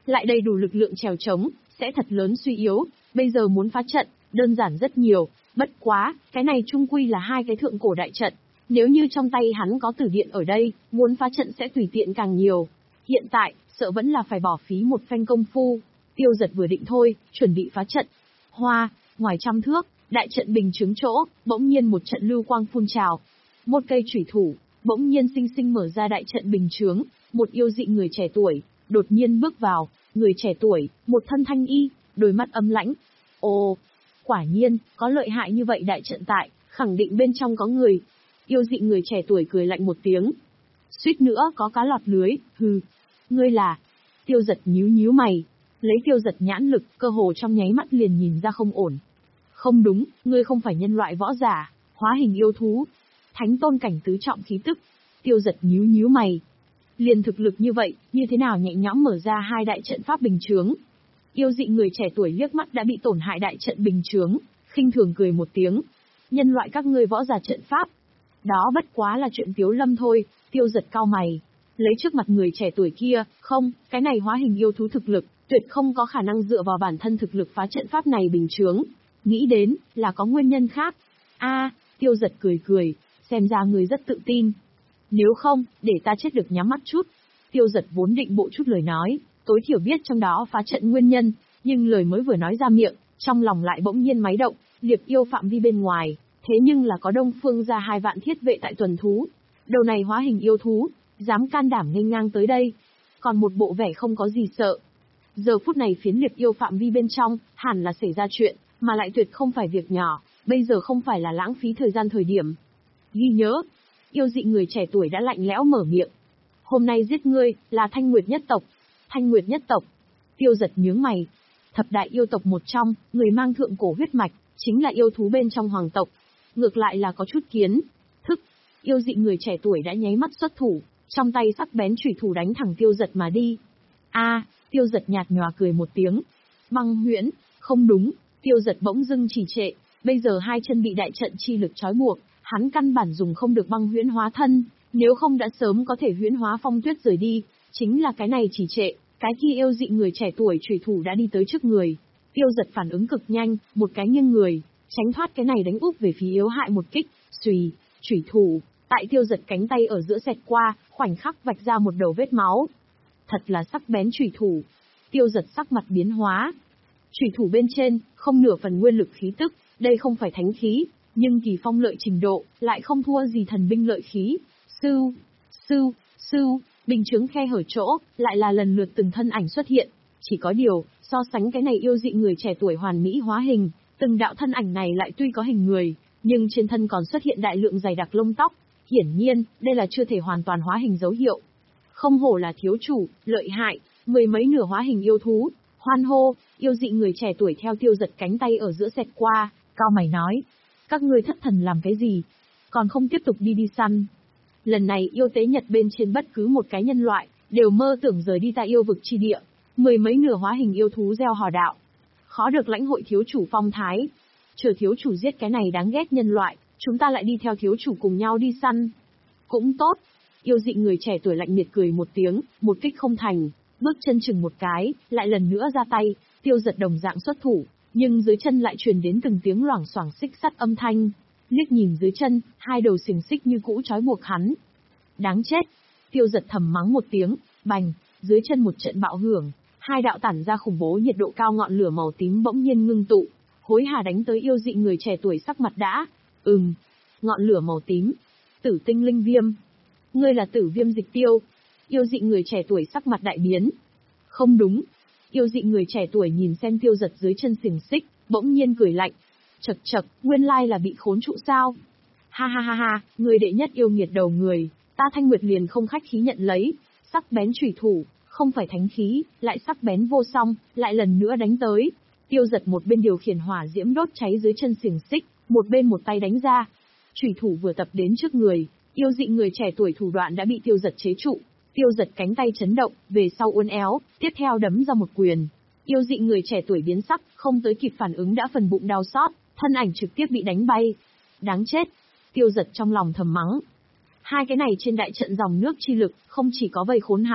lại đầy đủ lực lượng trèo trống, sẽ thật lớn suy yếu, bây giờ muốn phá trận, đơn giản rất nhiều, bất quá, cái này chung quy là hai cái thượng cổ đại trận. Nếu như trong tay hắn có tử điện ở đây, muốn phá trận sẽ tùy tiện càng nhiều. Hiện tại, sợ vẫn là phải bỏ phí một phen công phu. Tiêu Giật vừa định thôi, chuẩn bị phá trận. Hoa, ngoài trăm thước, đại trận bình chứng chỗ, bỗng nhiên một trận lưu quang phun trào. Một cây chủy thủ, bỗng nhiên sinh sinh mở ra đại trận bình chướng, một yêu dị người trẻ tuổi, đột nhiên bước vào, người trẻ tuổi, một thân thanh y, đôi mắt âm lãnh. Ồ, quả nhiên, có lợi hại như vậy đại trận tại, khẳng định bên trong có người. Yêu dị người trẻ tuổi cười lạnh một tiếng. Suýt nữa có cá lọt lưới, hừ. Ngươi là... Tiêu Giật nhíu nhíu mày. Lấy Tiêu Giật nhãn lực, cơ hồ trong nháy mắt liền nhìn ra không ổn. Không đúng, ngươi không phải nhân loại võ giả, hóa hình yêu thú. Thánh tôn cảnh tứ trọng khí tức. Tiêu Giật nhíu nhíu mày. Liền thực lực như vậy, như thế nào nhẹ nhõm mở ra hai đại trận pháp bình chướng. Yêu dị người trẻ tuổi liếc mắt đã bị tổn hại đại trận bình chướng, khinh thường cười một tiếng. Nhân loại các ngươi võ giả trận pháp. Đó bất quá là chuyện Tiếu Lâm thôi. Tiêu Giật cau mày. Lấy trước mặt người trẻ tuổi kia, không, cái này hóa hình yêu thú thực lực, tuyệt không có khả năng dựa vào bản thân thực lực phá trận pháp này bình chướng. Nghĩ đến, là có nguyên nhân khác. A, Tiêu Giật cười cười, xem ra người rất tự tin. Nếu không, để ta chết được nhắm mắt chút. Tiêu Giật vốn định bộ chút lời nói, tối thiểu biết trong đó phá trận nguyên nhân, nhưng lời mới vừa nói ra miệng, trong lòng lại bỗng nhiên máy động, liệp yêu phạm vi bên ngoài, thế nhưng là có Đông Phương ra hai vạn thiết vệ tại tuần thú. Đầu này hóa hình yêu thú, dám can đảm nghênh ngang tới đây, còn một bộ vẻ không có gì sợ. Giờ phút này phiến liệp yêu phạm vi bên trong, hẳn là xảy ra chuyện, mà lại tuyệt không phải việc nhỏ, bây giờ không phải là lãng phí thời gian thời điểm. Ghi nhớ, yêu dị người trẻ tuổi đã lạnh lẽo mở miệng. Hôm nay giết ngươi, là Thanh Nguyệt nhất tộc. Thanh Nguyệt nhất tộc. Tiêu Giật nhướng mày. Thập đại yêu tộc một trong, người mang thượng cổ huyết mạch, chính là yêu thú bên trong hoàng tộc. Ngược lại là có chút kiến thức. Yêu dị người trẻ tuổi đã nháy mắt xuất thủ, trong tay sắc bén chủy thủ đánh thẳng Tiêu Giật mà đi. A, Tiêu Giật nhạt nhòa cười một tiếng. Băng huyễn, không đúng, Tiêu Giật bỗng dưng trì trệ, bây giờ hai chân bị đại trận chi lực trói buộc, hắn căn bản dùng không được băng huyễn hóa thân, nếu không đã sớm có thể huyễn hóa Phong Tuyết rời đi, chính là cái này trì trệ, cái kia yêu dị người trẻ tuổi chủy thủ đã đi tới trước người. Tiêu Giật phản ứng cực nhanh, một cái nghiêng người, tránh thoát cái này đánh úp về phía yếu hại một kích, xùy, chủy thủ, tại Tiêu Giật cánh tay ở giữa xẹt qua, khoảnh khắc vạch ra một đầu vết máu. Thật là sắc bén chủy thủ. Tiêu Giật sắc mặt biến hóa. Chủy thủ bên trên, không nửa phần nguyên lực khí tức, đây không phải thánh khí, nhưng kỳ phong lợi trình độ, lại không thua gì thần binh lợi khí. Sưu, sưu, sưu, bình chứng khe hở chỗ, lại là lần lượt từng thân ảnh xuất hiện. Chỉ có điều, so sánh cái này yêu dị người trẻ tuổi hoàn mỹ hóa hình, từng đạo thân ảnh này lại tuy có hình người, nhưng trên thân còn xuất hiện đại lượng dày đặc lông tóc. Hiển nhiên, đây là chưa thể hoàn toàn hóa hình dấu hiệu. Không hổ là thiếu chủ, lợi hại, mười mấy nửa hóa hình yêu thú. Hoan hô, yêu dị người trẻ tuổi theo Tiêu Giật cánh tay ở giữa xẹt qua, cao mày nói. Các ngươi thất thần làm cái gì? Còn không tiếp tục đi đi săn. Lần này yêu tế nhật bên trên bất cứ một cái nhân loại, đều mơ tưởng rời đi tại yêu vực chi địa. Mười mấy nửa hóa hình yêu thú gieo hò đạo. Khó được lãnh hội thiếu chủ phong thái. Chờ thiếu chủ giết cái này đáng ghét nhân loại, chúng ta lại đi theo thiếu chủ cùng nhau đi săn. Cũng tốt. Yêu dị người trẻ tuổi lạnh miệt cười một tiếng, một kích không thành, bước chân chừng một cái, lại lần nữa ra tay, Tiêu Giật đồng dạng xuất thủ, nhưng dưới chân lại truyền đến từng tiếng loảng xoảng xích sắt âm thanh. Liếc nhìn dưới chân, hai đầu xiềng xích như cũ trói buộc hắn. Đáng chết. Tiêu Giật thầm mắng một tiếng, bành, dưới chân một trận bạo hưởng, hai đạo tản ra khủng bố nhiệt độ cao ngọn lửa màu tím bỗng nhiên ngưng tụ, hối hả đánh tới yêu dị người trẻ tuổi sắc mặt đã. Ừm, ngọn lửa màu tím. Tử tinh linh viêm. Ngươi là Tử Viêm Dịch Tiêu. Yêu dị người trẻ tuổi sắc mặt đại biến. Không đúng. Yêu dị người trẻ tuổi nhìn xem Tiêu Giật dưới chân xiềng xích, bỗng nhiên cười lạnh. Chậc chậc, nguyên lai là bị khốn trụ sao? Ha ha ha ha, người đệ nhất yêu nghiệt đầu người, ta Thanh Nguyệt liền không khách khí nhận lấy, sắc bén chủy thủ, không phải thánh khí, lại sắc bén vô song, lại lần nữa đánh tới. Tiêu Giật một bên điều khiển hỏa diễm đốt cháy dưới chân xiềng xích, một bên một tay đánh ra. Chủy thủ vừa tập đến trước người, yêu dị người trẻ tuổi thủ đoạn đã bị Tiêu Giật chế trụ. Tiêu Giật cánh tay chấn động, về sau uốn éo, tiếp theo đấm ra một quyền. Yêu dị người trẻ tuổi biến sắc, không tới kịp phản ứng đã phần bụng đau xót, thân ảnh trực tiếp bị đánh bay. Đáng chết. Tiêu Giật trong lòng thầm mắng. Hai cái này trên đại trận dòng nước chi lực, không chỉ có vây khốn hắn,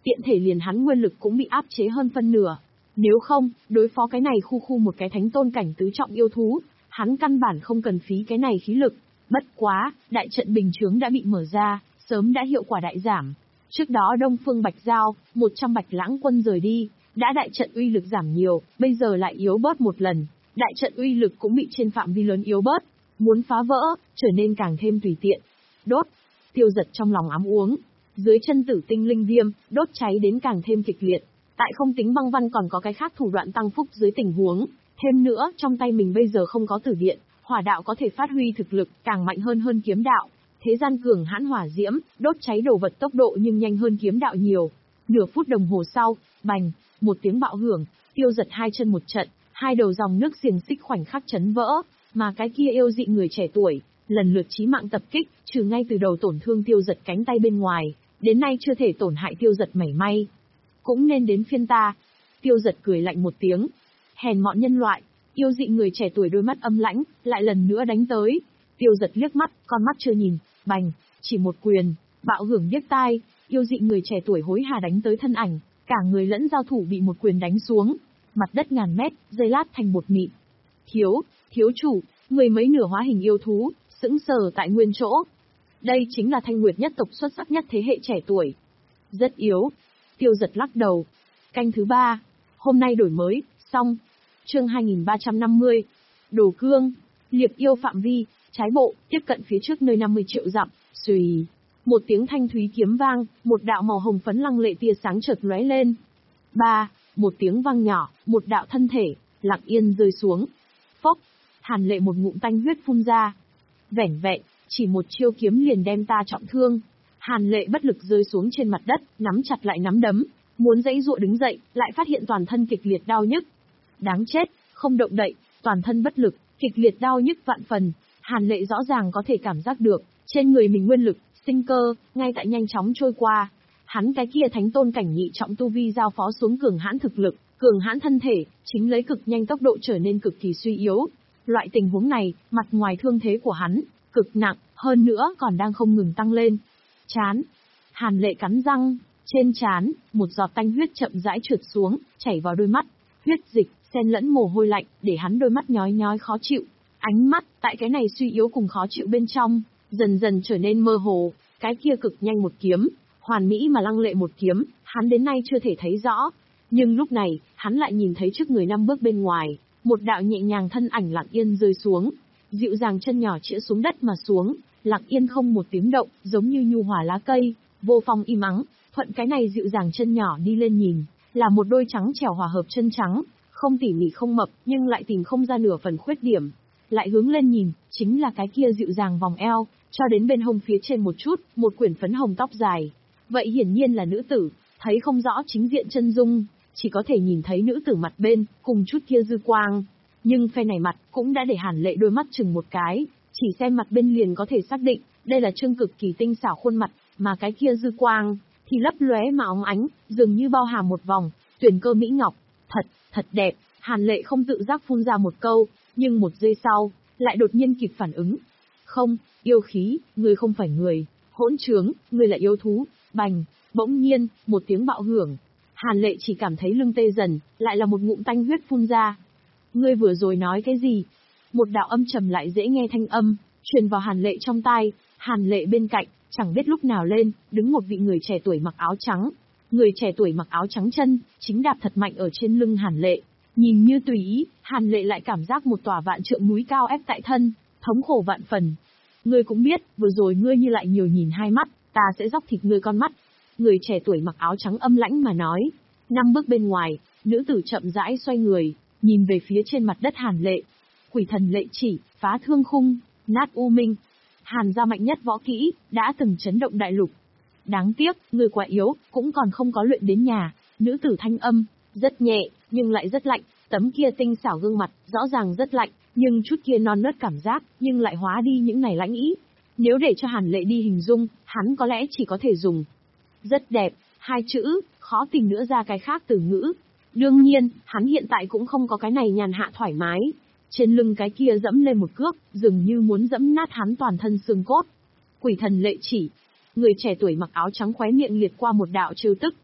tiện thể liền hắn nguyên lực cũng bị áp chế hơn phân nửa. Nếu không, đối phó cái này khu khu một cái thánh tôn cảnh tứ trọng yêu thú, hắn căn bản không cần phí cái này khí lực. Bất quá, đại trận bình chướng đã bị mở ra, sớm đã hiệu quả đại giảm. Trước đó Đông Phương Bạch Giao, một trăm Bạch Lãng quân rời đi, đã đại trận uy lực giảm nhiều, bây giờ lại yếu bớt một lần, đại trận uy lực cũng bị trên phạm vi lớn yếu bớt, muốn phá vỡ, trở nên càng thêm tùy tiện. Đốt, Tiêu Giật trong lòng ám uống, dưới chân tử tinh linh viêm, đốt cháy đến càng thêm kịch liệt. Tại không tính băng văn còn có cái khác thủ đoạn tăng phúc dưới tình huống, thêm nữa, trong tay mình bây giờ không có tử điện, hỏa đạo có thể phát huy thực lực càng mạnh hơn hơn kiếm đạo. Thế gian cường hãn hỏa diễm, đốt cháy đồ vật tốc độ nhưng nhanh hơn kiếm đạo nhiều. Nửa phút đồng hồ sau, bành, một tiếng bạo hưởng, Tiêu Giật hai chân một trận, hai đầu dòng nước xiềng xích khoảnh khắc chấn vỡ, mà cái kia yêu dị người trẻ tuổi, lần lượt chí mạng tập kích, trừ ngay từ đầu tổn thương Tiêu Giật cánh tay bên ngoài, đến nay chưa thể tổn hại Tiêu Giật mảy may. Cũng nên đến phiên ta. Tiêu Giật cười lạnh một tiếng. Hèn mọn nhân loại, yêu dị người trẻ tuổi đôi mắt âm lãnh, lại lần nữa đánh tới. Tiêu Giật liếc mắt, con mắt chưa nhìn, bành, chỉ một quyền, bạo hưởng điếc tai, yêu dị người trẻ tuổi hối hả đánh tới thân ảnh, cả người lẫn giao thủ bị một quyền đánh xuống, mặt đất ngàn mét, dây lát thành bột mịn. Thiếu, thiếu chủ, mười mấy nửa hóa hình yêu thú, sững sờ tại nguyên chỗ. Đây chính là Thanh Nguyệt nhất tộc xuất sắc nhất thế hệ trẻ tuổi. Rất yếu. Tiêu Giật lắc đầu. Canh thứ ba. Hôm nay đổi mới, xong. Chương hai nghìn ba trăm năm mươi. Đồ cương. Liệp yêu phạm vi, trái bộ, tiếp cận phía trước nơi năm mươi triệu dặm, xùy. Một tiếng thanh thúy kiếm vang, một đạo màu hồng phấn lăng lệ tia sáng chợt lóe lên. Ba. Một tiếng vang nhỏ, một đạo thân thể, lặng yên rơi xuống. Phốc. Hàn Lệ một ngụm tanh huyết phun ra. Vẻn vẹn, chỉ một chiêu kiếm liền đem ta trọng thương. Hàn Lệ bất lực rơi xuống trên mặt đất, nắm chặt lại nắm đấm, muốn giãy giụa đứng dậy, lại phát hiện toàn thân kịch liệt đau nhức. Đáng chết, không động đậy, toàn thân bất lực, kịch liệt đau nhức vạn phần. Hàn Lệ rõ ràng có thể cảm giác được, trên người mình nguyên lực, sinh cơ, ngay tại nhanh chóng trôi qua. Hắn cái kia thánh tôn cảnh nhị trọng tu vi giao phó xuống cường hãn thực lực, cường hãn thân thể, chính lấy cực nhanh tốc độ trở nên cực kỳ suy yếu. Loại tình huống này, mặt ngoài thương thế của hắn, cực nặng, hơn nữa còn đang không ngừng tăng lên. Chán. Hàn Lệ cắn răng, trên trán, một giọt tanh huyết chậm rãi trượt xuống, chảy vào đôi mắt. Huyết dịch, xen lẫn mồ hôi lạnh, để hắn đôi mắt nhói nhói khó chịu. Ánh mắt, tại cái này suy yếu cùng khó chịu bên trong, dần dần trở nên mơ hồ. Cái kia cực nhanh một kiếm, hoàn mỹ mà lăng lệ một kiếm, hắn đến nay chưa thể thấy rõ. Nhưng lúc này, hắn lại nhìn thấy trước người năm bước bên ngoài, một đạo nhẹ nhàng thân ảnh lặng yên rơi xuống. Dịu dàng chân nhỏ chĩa xuống đất mà xuống, lặng yên không một tiếng động, giống như nhu hòa lá cây, vô phong im ắng. Thuận cái này dịu dàng chân nhỏ đi lên nhìn, là một đôi trắng trẻo hòa hợp chân trắng, không tỉ mỉ không mập, nhưng lại tìm không ra nửa phần khuyết điểm. Lại hướng lên nhìn, chính là cái kia dịu dàng vòng eo, cho đến bên hông phía trên một chút, một quyển phấn hồng tóc dài. Vậy hiển nhiên là nữ tử, thấy không rõ chính diện chân dung, chỉ có thể nhìn thấy nữ tử mặt bên, cùng chút kia dư quang. Nhưng phe này mặt, cũng đã để Hàn Lệ đôi mắt chừng một cái, chỉ xem mặt bên liền có thể xác định, đây là trương cực kỳ tinh xảo khuôn mặt, mà cái kia dư quang, thì lấp lóe mà óng ánh, dường như bao hàm một vòng, tuyển cơ mỹ ngọc, thật, thật đẹp. Hàn Lệ không tự giác phun ra một câu, nhưng một giây sau, lại đột nhiên kịp phản ứng. Không, yêu khí, người không phải người, hỗn trướng, người là yêu thú, bành, bỗng nhiên, một tiếng bạo hưởng. Hàn Lệ chỉ cảm thấy lưng tê dần, lại là một ngụm tanh huyết phun ra. Ngươi vừa rồi nói cái gì? Một đạo âm trầm lại dễ nghe thanh âm, truyền vào Hàn Lệ trong tai. Hàn Lệ bên cạnh, chẳng biết lúc nào lên, đứng một vị người trẻ tuổi mặc áo trắng. Người trẻ tuổi mặc áo trắng chân, chính đạp thật mạnh ở trên lưng Hàn Lệ. Nhìn như tùy ý, Hàn Lệ lại cảm giác một tòa vạn trượng núi cao ép tại thân, thống khổ vạn phần. Ngươi cũng biết, vừa rồi ngươi như lại nhiều nhìn hai mắt, ta sẽ dóc thịt ngươi con mắt. Người trẻ tuổi mặc áo trắng âm lãnh mà nói. Năm bước bên ngoài, nữ tử chậm rãi xoay người, nhìn về phía trên mặt đất Hàn Lệ. Quỷ thần lệ chỉ, phá thương khung, nát u minh. Hàn gia mạnh nhất võ kỹ, đã từng chấn động đại lục. Đáng tiếc, người quá yếu, cũng còn không có luyện đến nhà. Nữ tử thanh âm, rất nhẹ, nhưng lại rất lạnh. Tấm kia tinh xảo gương mặt, rõ ràng rất lạnh, nhưng chút kia non nớt cảm giác, nhưng lại hóa đi những này lãnh ý. Nếu để cho Hàn Lệ đi hình dung, hắn có lẽ chỉ có thể dùng rất đẹp, hai chữ, khó tìm nữa ra cái khác từ ngữ. Đương nhiên, hắn hiện tại cũng không có cái này nhàn hạ thoải mái. Trên lưng cái kia dẫm lên một cước, dường như muốn dẫm nát hắn toàn thân xương cốt. Quỷ thần lệ chỉ. Người trẻ tuổi mặc áo trắng khóe miệng liệt qua một đạo trêu tức.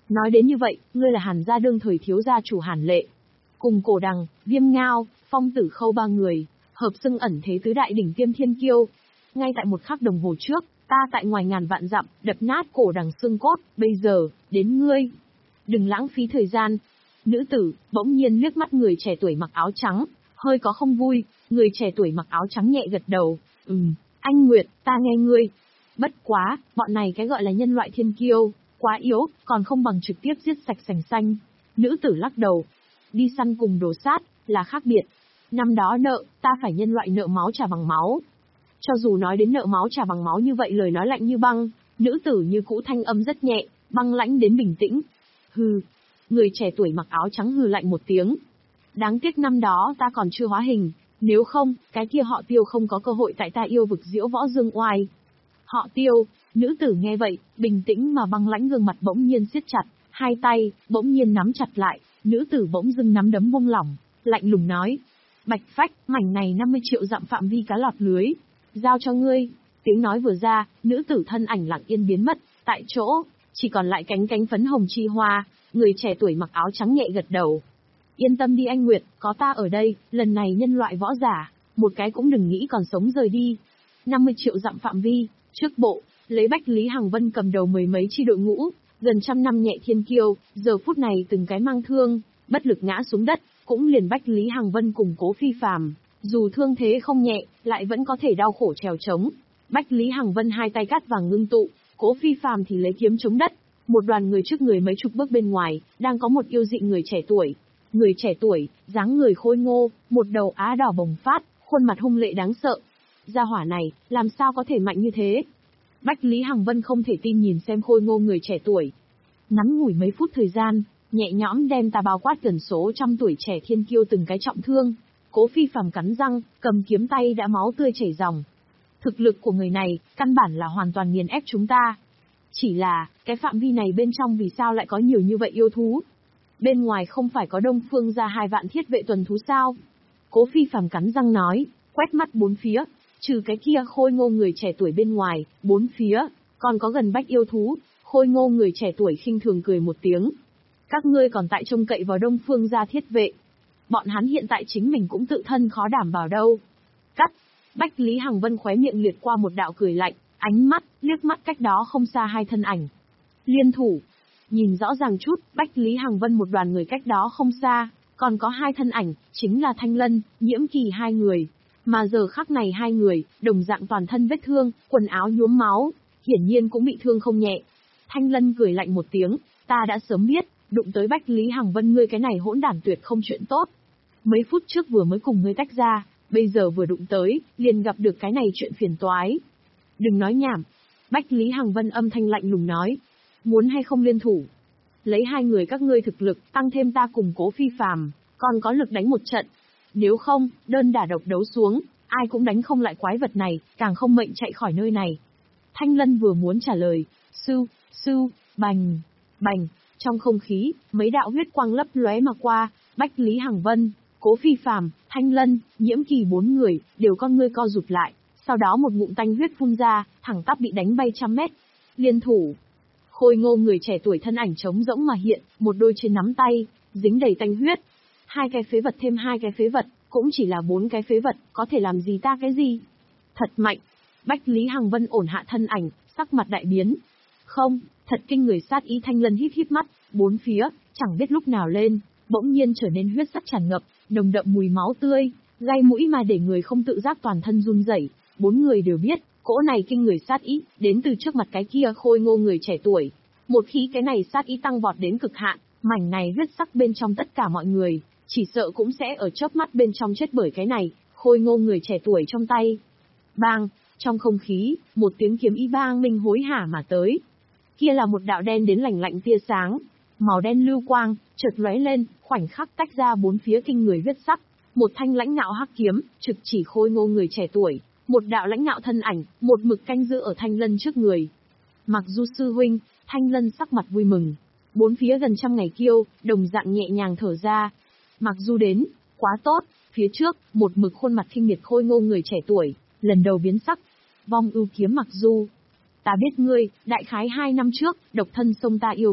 Nói đến như vậy, ngươi là Hàn gia đương thời thiếu gia chủ Hàn Lệ. Cùng Cổ Đằng, Viêm Ngao, Phong Tử Khâu ba người, hợp xưng ẩn thế tứ đại đỉnh tiêm thiên kiêu. Ngay tại một khắc đồng hồ trước, ta tại ngoài ngàn vạn dặm, đập nát Cổ Đằng xương cốt, bây giờ, đến ngươi. Đừng lãng phí thời gian. Nữ tử, bỗng nhiên liếc mắt người trẻ tuổi mặc áo trắng, hơi có không vui, người trẻ tuổi mặc áo trắng nhẹ gật đầu, ừm, anh Nguyệt, ta nghe ngươi. Bất quá, bọn này cái gọi là nhân loại thiên kiêu, quá yếu, còn không bằng trực tiếp giết sạch sành xanh. Nữ tử lắc đầu, đi săn cùng đồ sát, là khác biệt. Năm đó nợ, ta phải nhân loại nợ máu trả bằng máu. Cho dù nói đến nợ máu trả bằng máu như vậy lời nói lạnh như băng, nữ tử như cũ thanh âm rất nhẹ, băng lãnh đến bình tĩnh. Hừ, người trẻ tuổi mặc áo trắng hừ lạnh một tiếng. Đáng tiếc năm đó ta còn chưa hóa hình, nếu không, cái kia họ Tiêu không có cơ hội tại ta yêu vực diễu võ dương oai. Họ Tiêu, nữ tử nghe vậy, bình tĩnh mà băng lãnh gương mặt bỗng nhiên siết chặt, hai tay, bỗng nhiên nắm chặt lại, nữ tử bỗng dưng nắm đấm buông lỏng, lạnh lùng nói. Bạch Phách, mảnh này năm mươi triệu dặm phạm vi cá lọt lưới. Giao cho ngươi. Tiếng nói vừa ra, nữ tử thân ảnh lặng yên biến mất, tại chỗ, chỉ còn lại cánh cánh phấn hồng chi hoa, người trẻ tuổi mặc áo trắng nhẹ gật đầu. Yên tâm đi anh Nguyệt, có ta ở đây, lần này nhân loại võ giả, một cái cũng đừng nghĩ còn sống rời đi. năm mươi triệu dặm phạm vi, trước bộ, lấy Bách Lý Hằng Vân cầm đầu mười mấy chi đội ngũ, gần trăm năm nhẹ thiên kiêu, giờ phút này từng cái mang thương, bất lực ngã xuống đất, cũng liền Bách Lý Hằng Vân cùng Cố Phi Phàm, dù thương thế không nhẹ, lại vẫn có thể đau khổ trèo trống. Bách Lý Hằng Vân hai tay cát vàng ngưng tụ, Cố Phi Phàm thì lấy kiếm chống đất. Một đoàn người trước người mấy chục bước bên ngoài, đang có một yêu dị người trẻ tuổi. Người trẻ tuổi, dáng người khôi ngô, một đầu á đỏ bồng phát, khuôn mặt hung lệ đáng sợ. Gia hỏa này, làm sao có thể mạnh như thế? Bách Lý Hằng Vân không thể tin nhìn xem khôi ngô người trẻ tuổi. Ngắn ngủi mấy phút thời gian, nhẹ nhõm đem tà bao quát gần số trăm tuổi trẻ thiên kiêu từng cái trọng thương. Cố Phi Phàm cắn răng, cầm kiếm tay đã máu tươi chảy ròng. Thực lực của người này, căn bản là hoàn toàn nghiền ép chúng ta. Chỉ là, cái phạm vi này bên trong vì sao lại có nhiều như vậy yêu thú? Bên ngoài không phải có Đông Phương ra hai vạn thiết vệ tuần thú sao? Cố Phi Phàm cắn răng nói, quét mắt bốn phía, trừ cái kia khôi ngô người trẻ tuổi bên ngoài, bốn phía, còn có gần bách yêu thú. Khôi ngô người trẻ tuổi khinh thường cười một tiếng. Các ngươi còn tại trông cậy vào Đông Phương gia thiết vệ. Bọn hắn hiện tại chính mình cũng tự thân khó đảm bảo đâu. Cắt. Bách Lý Hằng Vân khóe miệng liệt qua một đạo cười lạnh, ánh mắt, liếc mắt cách đó không xa hai thân ảnh. Liên thủ. Nhìn rõ ràng chút, Bách Lý Hằng Vân một đoàn người cách đó không xa, còn có hai thân ảnh, chính là Thanh Lân, Nhiễm Kỳ hai người. Mà giờ khắc này hai người, đồng dạng toàn thân vết thương, quần áo nhuốm máu, hiển nhiên cũng bị thương không nhẹ. Thanh Lân cười lạnh một tiếng, ta đã sớm biết, đụng tới Bách Lý Hằng Vân ngươi cái này hỗn đản tuyệt không chuyện tốt. Mấy phút trước vừa mới cùng ngươi tách ra, bây giờ vừa đụng tới, liền gặp được cái này chuyện phiền toái. Đừng nói nhảm. Bách Lý Hằng Vân âm thanh lạnh lùng nói. Muốn hay không liên thủ? Lấy hai người các ngươi thực lực, tăng thêm ta cùng Cố Phi Phàm, còn có lực đánh một trận. Nếu không, đơn đả độc đấu xuống, ai cũng đánh không lại quái vật này, càng không mệnh chạy khỏi nơi này. Thanh Lân vừa muốn trả lời, sư, sư, bành, bành, trong không khí, mấy đạo huyết quang lấp lóe mà qua, Bách Lý Hằng Vân, Cố Phi Phàm, Thanh Lân, Nhiễm Kỳ bốn người, đều con ngươi co rụt lại, sau đó một ngụm tanh huyết phun ra, thẳng tắp bị đánh bay trăm mét. Liên thủ. Khôi ngô người trẻ tuổi thân ảnh trống rỗng mà hiện, một đôi trên nắm tay, dính đầy tanh huyết. Hai cái phế vật thêm hai cái phế vật, cũng chỉ là bốn cái phế vật, có thể làm gì ta cái gì? Thật mạnh. Bách Lý Hằng Vân ổn hạ thân ảnh, sắc mặt đại biến. Không, thật kinh người sát ý. Thanh Lân híp híp mắt, bốn phía, chẳng biết lúc nào lên, bỗng nhiên trở nên huyết sắc tràn ngập, nồng đậm mùi máu tươi, gai mũi mà để người không tự giác toàn thân run rẩy. Bốn người đều biết, cỗ này kinh người sát ý, đến từ trước mặt cái kia khôi ngô người trẻ tuổi. Một khi cái này sát ý tăng vọt đến cực hạn, mảnh này huyết sắc bên trong tất cả mọi người, chỉ sợ cũng sẽ ở chớp mắt bên trong chết bởi cái này, khôi ngô người trẻ tuổi trong tay. Bang, trong không khí, một tiếng kiếm ý bang minh hối hả mà tới. Kia là một đạo đen đến lạnh lạnh tia sáng, màu đen lưu quang, chợt lóe lên, khoảnh khắc tách ra bốn phía kinh người huyết sắc. Một thanh lãnh ngạo hắc kiếm, trực chỉ khôi ngô người trẻ tuổi, một đạo lãnh ngạo thân ảnh, một mực canh giữ ở Thanh Lân trước người. Mặc dù sư huynh, Thanh Lân sắc mặt vui mừng. Bốn phía gần trăm ngày kiêu, đồng dạng nhẹ nhàng thở ra. Mặc dù đến, quá tốt, phía trước, một mực khuôn mặt khinh miệt khôi ngô người trẻ tuổi, lần đầu biến sắc. Vong ưu kiếm Mặc Du. Ta biết ngươi, đại khái hai năm trước, độc thân sông ta yêu vực,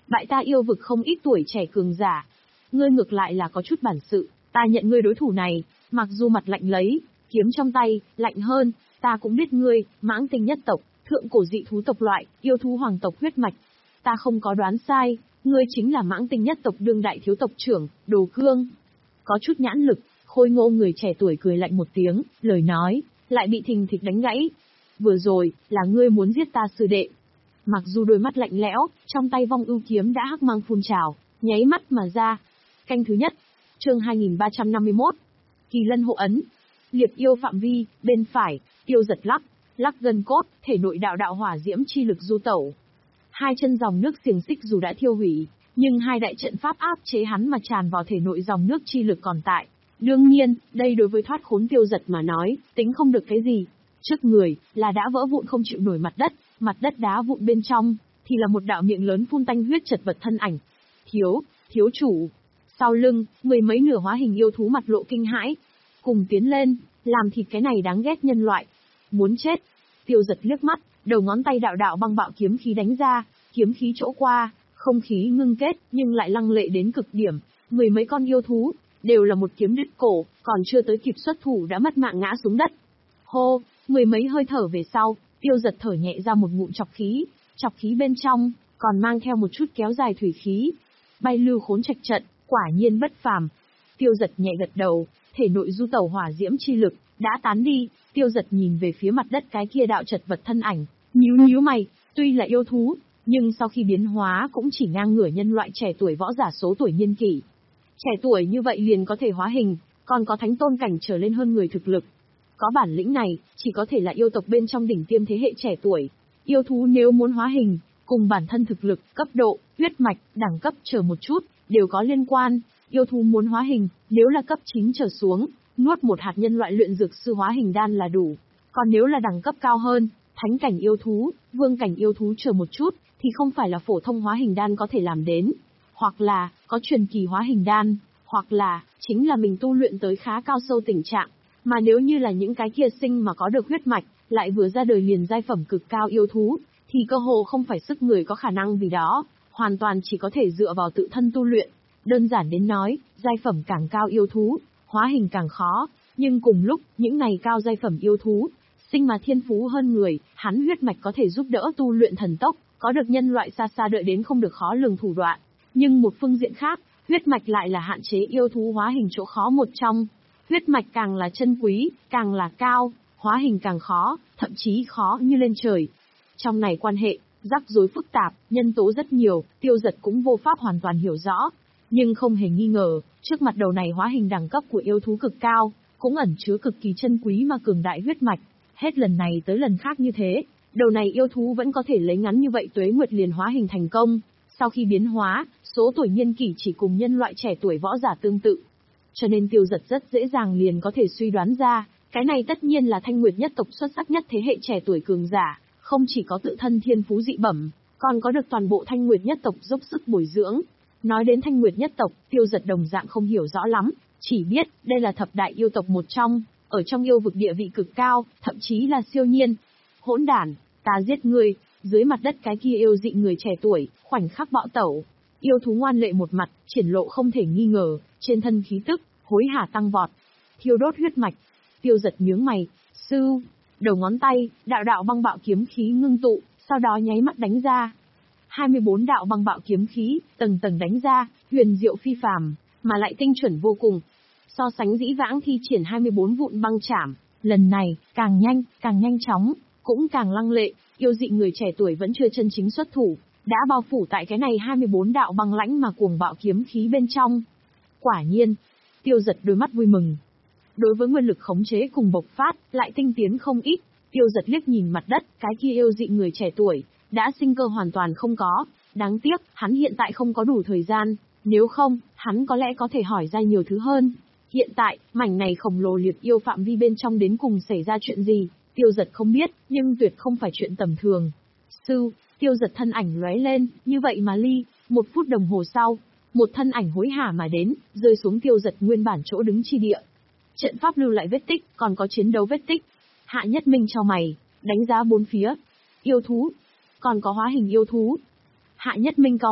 bại ta yêu vực không ít tuổi trẻ cường giả. Ngươi ngược lại là có chút bản sự, ta nhận ngươi đối thủ này, mặc dù mặt lạnh lấy, kiếm trong tay, lạnh hơn, ta cũng biết ngươi, Mãng Tinh nhất tộc, thượng cổ dị thú tộc loại, yêu thú hoàng tộc huyết mạch. Ta không có đoán sai, ngươi chính là Mãng Tinh nhất tộc đương đại thiếu tộc trưởng, Đồ Cương. Có chút nhãn lực, khôi ngô người trẻ tuổi cười lạnh một tiếng, lời nói, lại bị thình thịch đánh gãy. Vừa rồi, là ngươi muốn giết ta sư đệ. Mặc dù đôi mắt lạnh lẽo, trong tay vong ưu kiếm đã hắc mang phun trào, nháy mắt mà ra. Canh thứ nhất, chương hai nghìn ba trăm năm mươi mốt. Kỳ lân hộ ấn. Liệp yêu phạm vi, bên phải, tiêu giật lắc, lắc gân cốt, thể nội đạo đạo hỏa diễm chi lực du tẩu. Hai chân dòng nước xiềng xích dù đã thiêu hủy, nhưng hai đại trận pháp áp chế hắn mà tràn vào thể nội dòng nước chi lực còn tại. Đương nhiên, đây đối với thoát khốn tiêu giật mà nói, tính không được cái gì. Trước người, là đã vỡ vụn không chịu nổi mặt đất, mặt đất đá vụn bên trong, thì là một đạo miệng lớn phun tanh huyết chật vật thân ảnh. Thiếu, thiếu chủ. Sau lưng, mười mấy nửa hóa hình yêu thú mặt lộ kinh hãi. Cùng tiến lên, làm thịt cái này đáng ghét nhân loại. Muốn chết. Tiêu giật liếc mắt, đầu ngón tay đạo đạo băng bạo kiếm khí đánh ra, kiếm khí chỗ qua, không khí ngưng kết, nhưng lại lăng lệ đến cực điểm. Mười mấy con yêu thú, đều là một kiếm đứt cổ, còn chưa tới kịp xuất thủ đã mất mạng ngã xuống đất. Hô, mười mấy hơi thở về sau, tiêu giật thở nhẹ ra một ngụm chọc khí, chọc khí bên trong, còn mang theo một chút kéo dài thủy khí. Bay lưu khốn trạch trận, quả nhiên bất phàm. Tiêu giật nhẹ gật đầu, thể nội du tẩu hỏa diễm chi lực, đã tán đi, tiêu giật nhìn về phía mặt đất cái kia đạo chật vật thân ảnh, nhíu nhíu mày, tuy là yêu thú, nhưng sau khi biến hóa cũng chỉ ngang ngửa nhân loại trẻ tuổi võ giả số tuổi niên kỷ. Trẻ tuổi như vậy liền có thể hóa hình, còn có thánh tôn cảnh trở lên hơn người thực lực. Có bản lĩnh này, chỉ có thể là yêu tộc bên trong đỉnh tiêm thế hệ trẻ tuổi. Yêu thú nếu muốn hóa hình, cùng bản thân thực lực, cấp độ, huyết mạch, đẳng cấp trở một chút, đều có liên quan. Yêu thú muốn hóa hình, nếu là cấp chín trở xuống, nuốt một hạt nhân loại luyện dược sư hóa hình đan là đủ. Còn nếu là đẳng cấp cao hơn, thánh cảnh yêu thú, vương cảnh yêu thú trở một chút, thì không phải là phổ thông hóa hình đan có thể làm đến. Hoặc là, có truyền kỳ hóa hình đan, hoặc là, chính là mình tu luyện tới khá cao sâu tình trạng. Mà nếu như là những cái kia sinh mà có được huyết mạch, lại vừa ra đời liền giai phẩm cực cao yêu thú, thì cơ hồ không phải sức người có khả năng vì đó, hoàn toàn chỉ có thể dựa vào tự thân tu luyện. Đơn giản đến nói, giai phẩm càng cao yêu thú, hóa hình càng khó, nhưng cùng lúc, những này cao giai phẩm yêu thú, sinh mà thiên phú hơn người, hắn huyết mạch có thể giúp đỡ tu luyện thần tốc, có được nhân loại xa xa đợi đến không được khó lường thủ đoạn. Nhưng một phương diện khác, huyết mạch lại là hạn chế yêu thú hóa hình chỗ khó một trong. Huyết mạch càng là chân quý, càng là cao, hóa hình càng khó, thậm chí khó như lên trời. Trong này quan hệ, rắc rối phức tạp, nhân tố rất nhiều, tiêu giật cũng vô pháp hoàn toàn hiểu rõ. Nhưng không hề nghi ngờ, trước mặt đầu này hóa hình đẳng cấp của yêu thú cực cao, cũng ẩn chứa cực kỳ chân quý mà cường đại huyết mạch. Hết lần này tới lần khác như thế, đầu này yêu thú vẫn có thể lấy ngắn như vậy tuế nguyệt liền hóa hình thành công. Sau khi biến hóa, số tuổi niên kỷ chỉ cùng nhân loại trẻ tuổi võ giả tương tự. Cho nên tiêu giật rất dễ dàng liền có thể suy đoán ra, cái này tất nhiên là Thanh Nguyệt nhất tộc xuất sắc nhất thế hệ trẻ tuổi cường giả, không chỉ có tự thân thiên phú dị bẩm, còn có được toàn bộ Thanh Nguyệt nhất tộc dốc sức bồi dưỡng. Nói đến Thanh Nguyệt nhất tộc, tiêu giật đồng dạng không hiểu rõ lắm, chỉ biết đây là thập đại yêu tộc một trong, ở trong yêu vực địa vị cực cao, thậm chí là siêu nhiên. Hỗn đản, ta giết ngươi. Dưới mặt đất cái kia yêu dị người trẻ tuổi, khoảnh khắc bạo tẩu. Yêu thú ngoan lệ một mặt, triển lộ không thể nghi ngờ, trên thân khí tức, hối hả tăng vọt. Thiêu đốt huyết mạch. Tiêu giật nhướng mày, sư, đầu ngón tay, đạo đạo băng bạo kiếm khí ngưng tụ, sau đó nháy mắt đánh ra. hai mươi bốn đạo băng bạo kiếm khí, tầng tầng đánh ra, huyền diệu phi phàm, mà lại tinh chuẩn vô cùng. So sánh dĩ vãng thi triển hai mươi bốn vụn băng chảm, lần này, càng nhanh, càng nhanh chóng, cũng càng lăng lệ. Yêu dị người trẻ tuổi vẫn chưa chân chính xuất thủ, đã bao phủ tại cái này hai mươi bốn đạo băng lãnh mà cuồng bạo kiếm khí bên trong. Quả nhiên, tiêu giật đôi mắt vui mừng. Đối với nguyên lực khống chế cùng bộc phát, lại tinh tiến không ít. Tiêu giật liếc nhìn mặt đất, cái kia yêu dị người trẻ tuổi, đã sinh cơ hoàn toàn không có. Đáng tiếc, hắn hiện tại không có đủ thời gian, nếu không, hắn có lẽ có thể hỏi ra nhiều thứ hơn. Hiện tại, mảnh này khổng lồ liệt yêu phạm vi bên trong đến cùng xảy ra chuyện gì? Tiêu giật không biết, nhưng tuyệt không phải chuyện tầm thường. Sư, tiêu giật thân ảnh lóe lên, như vậy mà ly, một phút đồng hồ sau, một thân ảnh hối hả mà đến, rơi xuống tiêu giật nguyên bản chỗ đứng chi địa. Trận pháp lưu lại vết tích, còn có chiến đấu vết tích. Hạ Nhất Minh chau mày, đánh giá bốn phía. Yêu thú, còn có hóa hình yêu thú. Hạ Nhất Minh cau mày,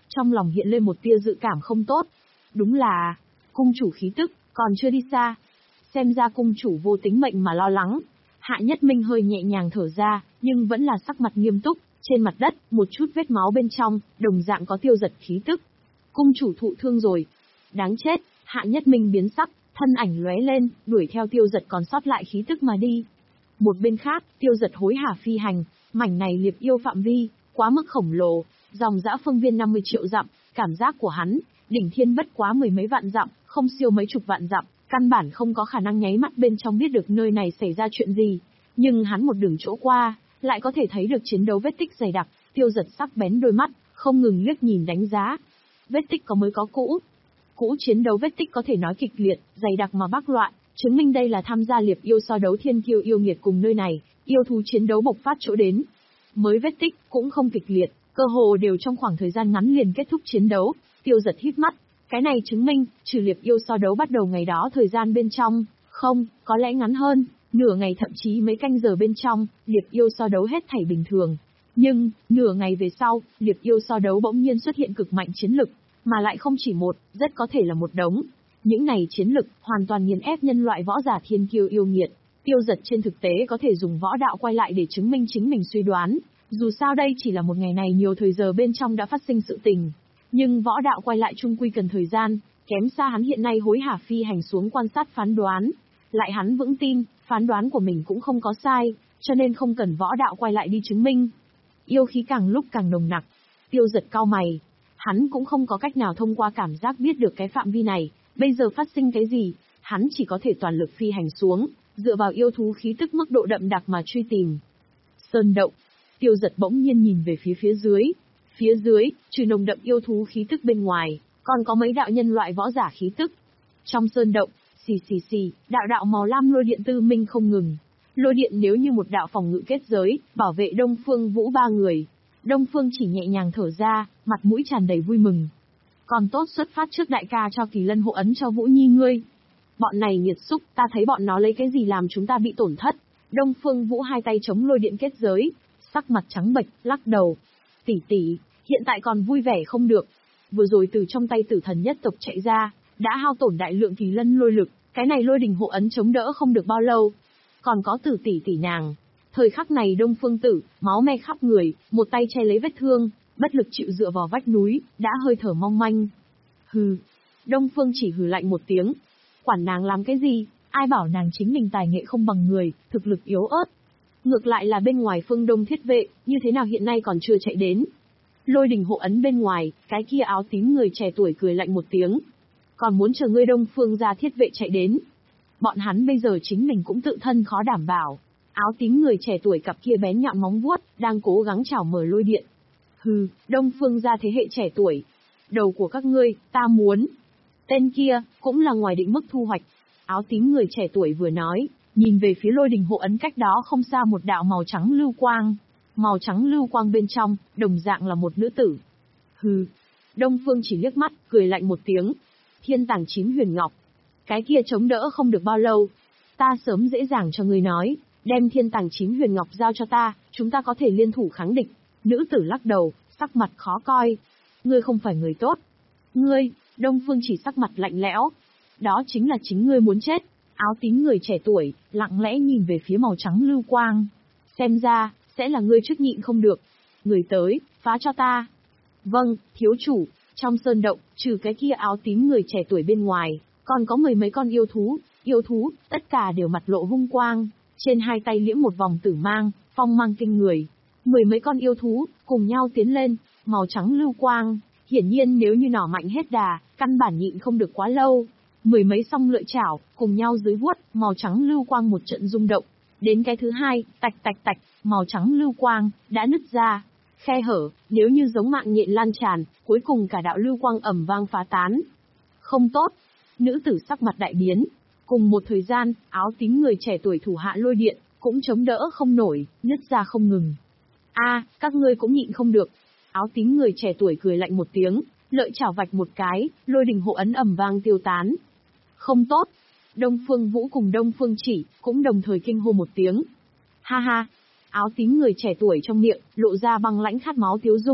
trong lòng hiện lên một tia dự cảm không tốt. Đúng là, cung chủ khí tức, còn chưa đi xa. Xem ra cung chủ vô tính mệnh mà lo lắng. Hạ Nhất Minh hơi nhẹ nhàng thở ra, nhưng vẫn là sắc mặt nghiêm túc, trên mặt đất, một chút vết máu bên trong, đồng dạng có tiêu giật khí tức. Cung chủ thụ thương rồi. Đáng chết, Hạ Nhất Minh biến sắc, thân ảnh lóe lên, đuổi theo tiêu giật còn sót lại khí tức mà đi. Một bên khác, tiêu giật hối hả phi hành, mảnh này liệp yêu phạm vi, quá mức khổng lồ, dòng dã phương viên năm mươi triệu dặm, cảm giác của hắn, đỉnh thiên bất quá mười mấy vạn dặm, không siêu mấy chục vạn dặm, căn bản không có khả năng nháy mắt bên trong biết được nơi này xảy ra chuyện gì. Nhưng hắn một đường chỗ qua, lại có thể thấy được chiến đấu vết tích dày đặc, tiêu giật sắc bén đôi mắt, không ngừng liếc nhìn đánh giá. Vết tích có mới có cũ. Cũ chiến đấu vết tích có thể nói kịch liệt, dày đặc mà bác loạn, chứng minh đây là tham gia liệp yêu so đấu thiên kiêu yêu nghiệt cùng nơi này, yêu thú chiến đấu bộc phát chỗ đến. Mới vết tích cũng không kịch liệt, cơ hồ đều trong khoảng thời gian ngắn liền kết thúc chiến đấu, tiêu giật hít mắt. Cái này chứng minh, trừ liệp yêu so đấu bắt đầu ngày đó thời gian bên trong, không, có lẽ ngắn hơn, nửa ngày thậm chí mấy canh giờ bên trong, liệp yêu so đấu hết thảy bình thường. Nhưng, nửa ngày về sau, liệp yêu so đấu bỗng nhiên xuất hiện cực mạnh chiến lực, mà lại không chỉ một, rất có thể là một đống. Những này chiến lực, hoàn toàn nghiền ép nhân loại võ giả thiên kiêu yêu nghiệt. Tiêu giật trên thực tế có thể dùng võ đạo quay lại để chứng minh chính mình suy đoán. Dù sao đây chỉ là một ngày này nhiều thời giờ bên trong đã phát sinh sự tình. Nhưng võ đạo quay lại chung quy cần thời gian, kém xa hắn hiện nay hối hả phi hành xuống quan sát phán đoán. Lại hắn vững tin, phán đoán của mình cũng không có sai, cho nên không cần võ đạo quay lại đi chứng minh. Yêu khí càng lúc càng nồng nặc. Tiêu giật cau mày. Hắn cũng không có cách nào thông qua cảm giác biết được cái phạm vi này, bây giờ phát sinh cái gì, hắn chỉ có thể toàn lực phi hành xuống, dựa vào yêu thú khí tức mức độ đậm đặc mà truy tìm. Sơn động. Tiêu giật bỗng nhiên nhìn về phía phía dưới. Phía dưới, trừ nồng đậm yêu thú khí tức bên ngoài, còn có mấy đạo nhân loại võ giả khí tức. Trong sơn động, xì xì xì, đạo đạo màu lam lôi điện tư minh không ngừng. Lôi điện nếu như một đạo phòng ngự kết giới, bảo vệ Đông Phương Vũ ba người. Đông Phương chỉ nhẹ nhàng thở ra, mặt mũi tràn đầy vui mừng. Còn tốt xuất phát trước đại ca cho Kỳ Lân hộ ấn cho Vũ Nhi ngươi. Bọn này nhiệt xúc, ta thấy bọn nó lấy cái gì làm chúng ta bị tổn thất. Đông Phương Vũ hai tay chống lôi điện kết giới, sắc mặt trắng bệch, lắc đầu. Tỷ tỷ, hiện tại còn vui vẻ không được. Vừa rồi từ trong tay tử thần nhất tộc chạy ra, đã hao tổn đại lượng Kỳ Lân lôi lực, cái này lôi đình hộ ấn chống đỡ không được bao lâu. Còn có tử tỷ tỷ nàng. Thời khắc này Đông Phương Tử, máu me khắp người, một tay che lấy vết thương, bất lực chịu dựa vào vách núi, đã hơi thở mong manh. Hừ. Đông Phương chỉ hừ lạnh một tiếng. Quản nàng làm cái gì, ai bảo nàng chính mình tài nghệ không bằng người, thực lực yếu ớt. Ngược lại là bên ngoài Phương Đông thiết vệ, như thế nào hiện nay còn chưa chạy đến. Lôi đình hộ ấn bên ngoài, cái kia áo tím người trẻ tuổi cười lạnh một tiếng. Còn muốn chờ ngươi Đông Phương ra thiết vệ chạy đến. Bọn hắn bây giờ chính mình cũng tự thân khó đảm bảo. Áo tím người trẻ tuổi cặp kia bén nhọn móng vuốt, đang cố gắng chảo mở lôi điện. Hừ, Đông Phương ra thế hệ trẻ tuổi. Đầu của các ngươi, ta muốn. Tên kia, cũng là ngoài định mức thu hoạch. Áo tím người trẻ tuổi vừa nói, nhìn về phía lôi đình hộ ấn cách đó không xa một đạo màu trắng lưu quang. Màu trắng lưu quang bên trong, đồng dạng là một nữ tử. Hừ. Đông Phương chỉ liếc mắt, cười lạnh một tiếng. Thiên tàng chín huyền ngọc. Cái kia chống đỡ không được bao lâu. Ta sớm dễ dàng cho ngươi nói. Đem thiên tàng chín huyền ngọc giao cho ta, chúng ta có thể liên thủ kháng địch. Nữ tử lắc đầu, sắc mặt khó coi. Ngươi không phải người tốt. Ngươi, Đông Phương chỉ sắc mặt lạnh lẽo. Đó chính là chính ngươi muốn chết. Áo tím người trẻ tuổi, lặng lẽ nhìn về phía màu trắng lưu quang. Xem ra, sẽ là ngươi trước nhịn không được. Người tới, phá cho ta. Vâng, thiếu chủ, trong sơn động, trừ cái kia áo tím người trẻ tuổi bên ngoài, còn có mười mấy con yêu thú. Yêu thú, tất cả đều mặt lộ hung quang. Trên hai tay liễm một vòng tử mang, phong mang kinh người. Mười mấy con yêu thú, cùng nhau tiến lên, màu trắng lưu quang. Hiển nhiên nếu như nỏ mạnh hết đà, căn bản nhịn không được quá lâu. Mười mấy song lợi chảo, cùng nhau dưới vuốt, màu trắng lưu quang một trận rung động. Đến cái thứ hai, tạch tạch tạch, màu trắng lưu quang, đã nứt ra. Khe hở, nếu như giống mạng nhện lan tràn, cuối cùng cả đạo lưu quang ầm vang phá tán. Không tốt. Nữ tử sắc mặt đại biến. Cùng một thời gian, áo tím người trẻ tuổi thủ hạ lôi điện, cũng chống đỡ không nổi, nứt ra không ngừng. A, các ngươi cũng nhịn không được. Áo tím người trẻ tuổi cười lạnh một tiếng, lợi chảo vạch một cái, lôi đình hộ ấn ầm vang tiêu tán. Không tốt. Đông Phương Vũ cùng Đông Phương Chỉ, cũng đồng thời kinh hô một tiếng. Ha ha. Áo tím người trẻ tuổi trong miệng, lộ ra băng lãnh khát máu tiếu dung.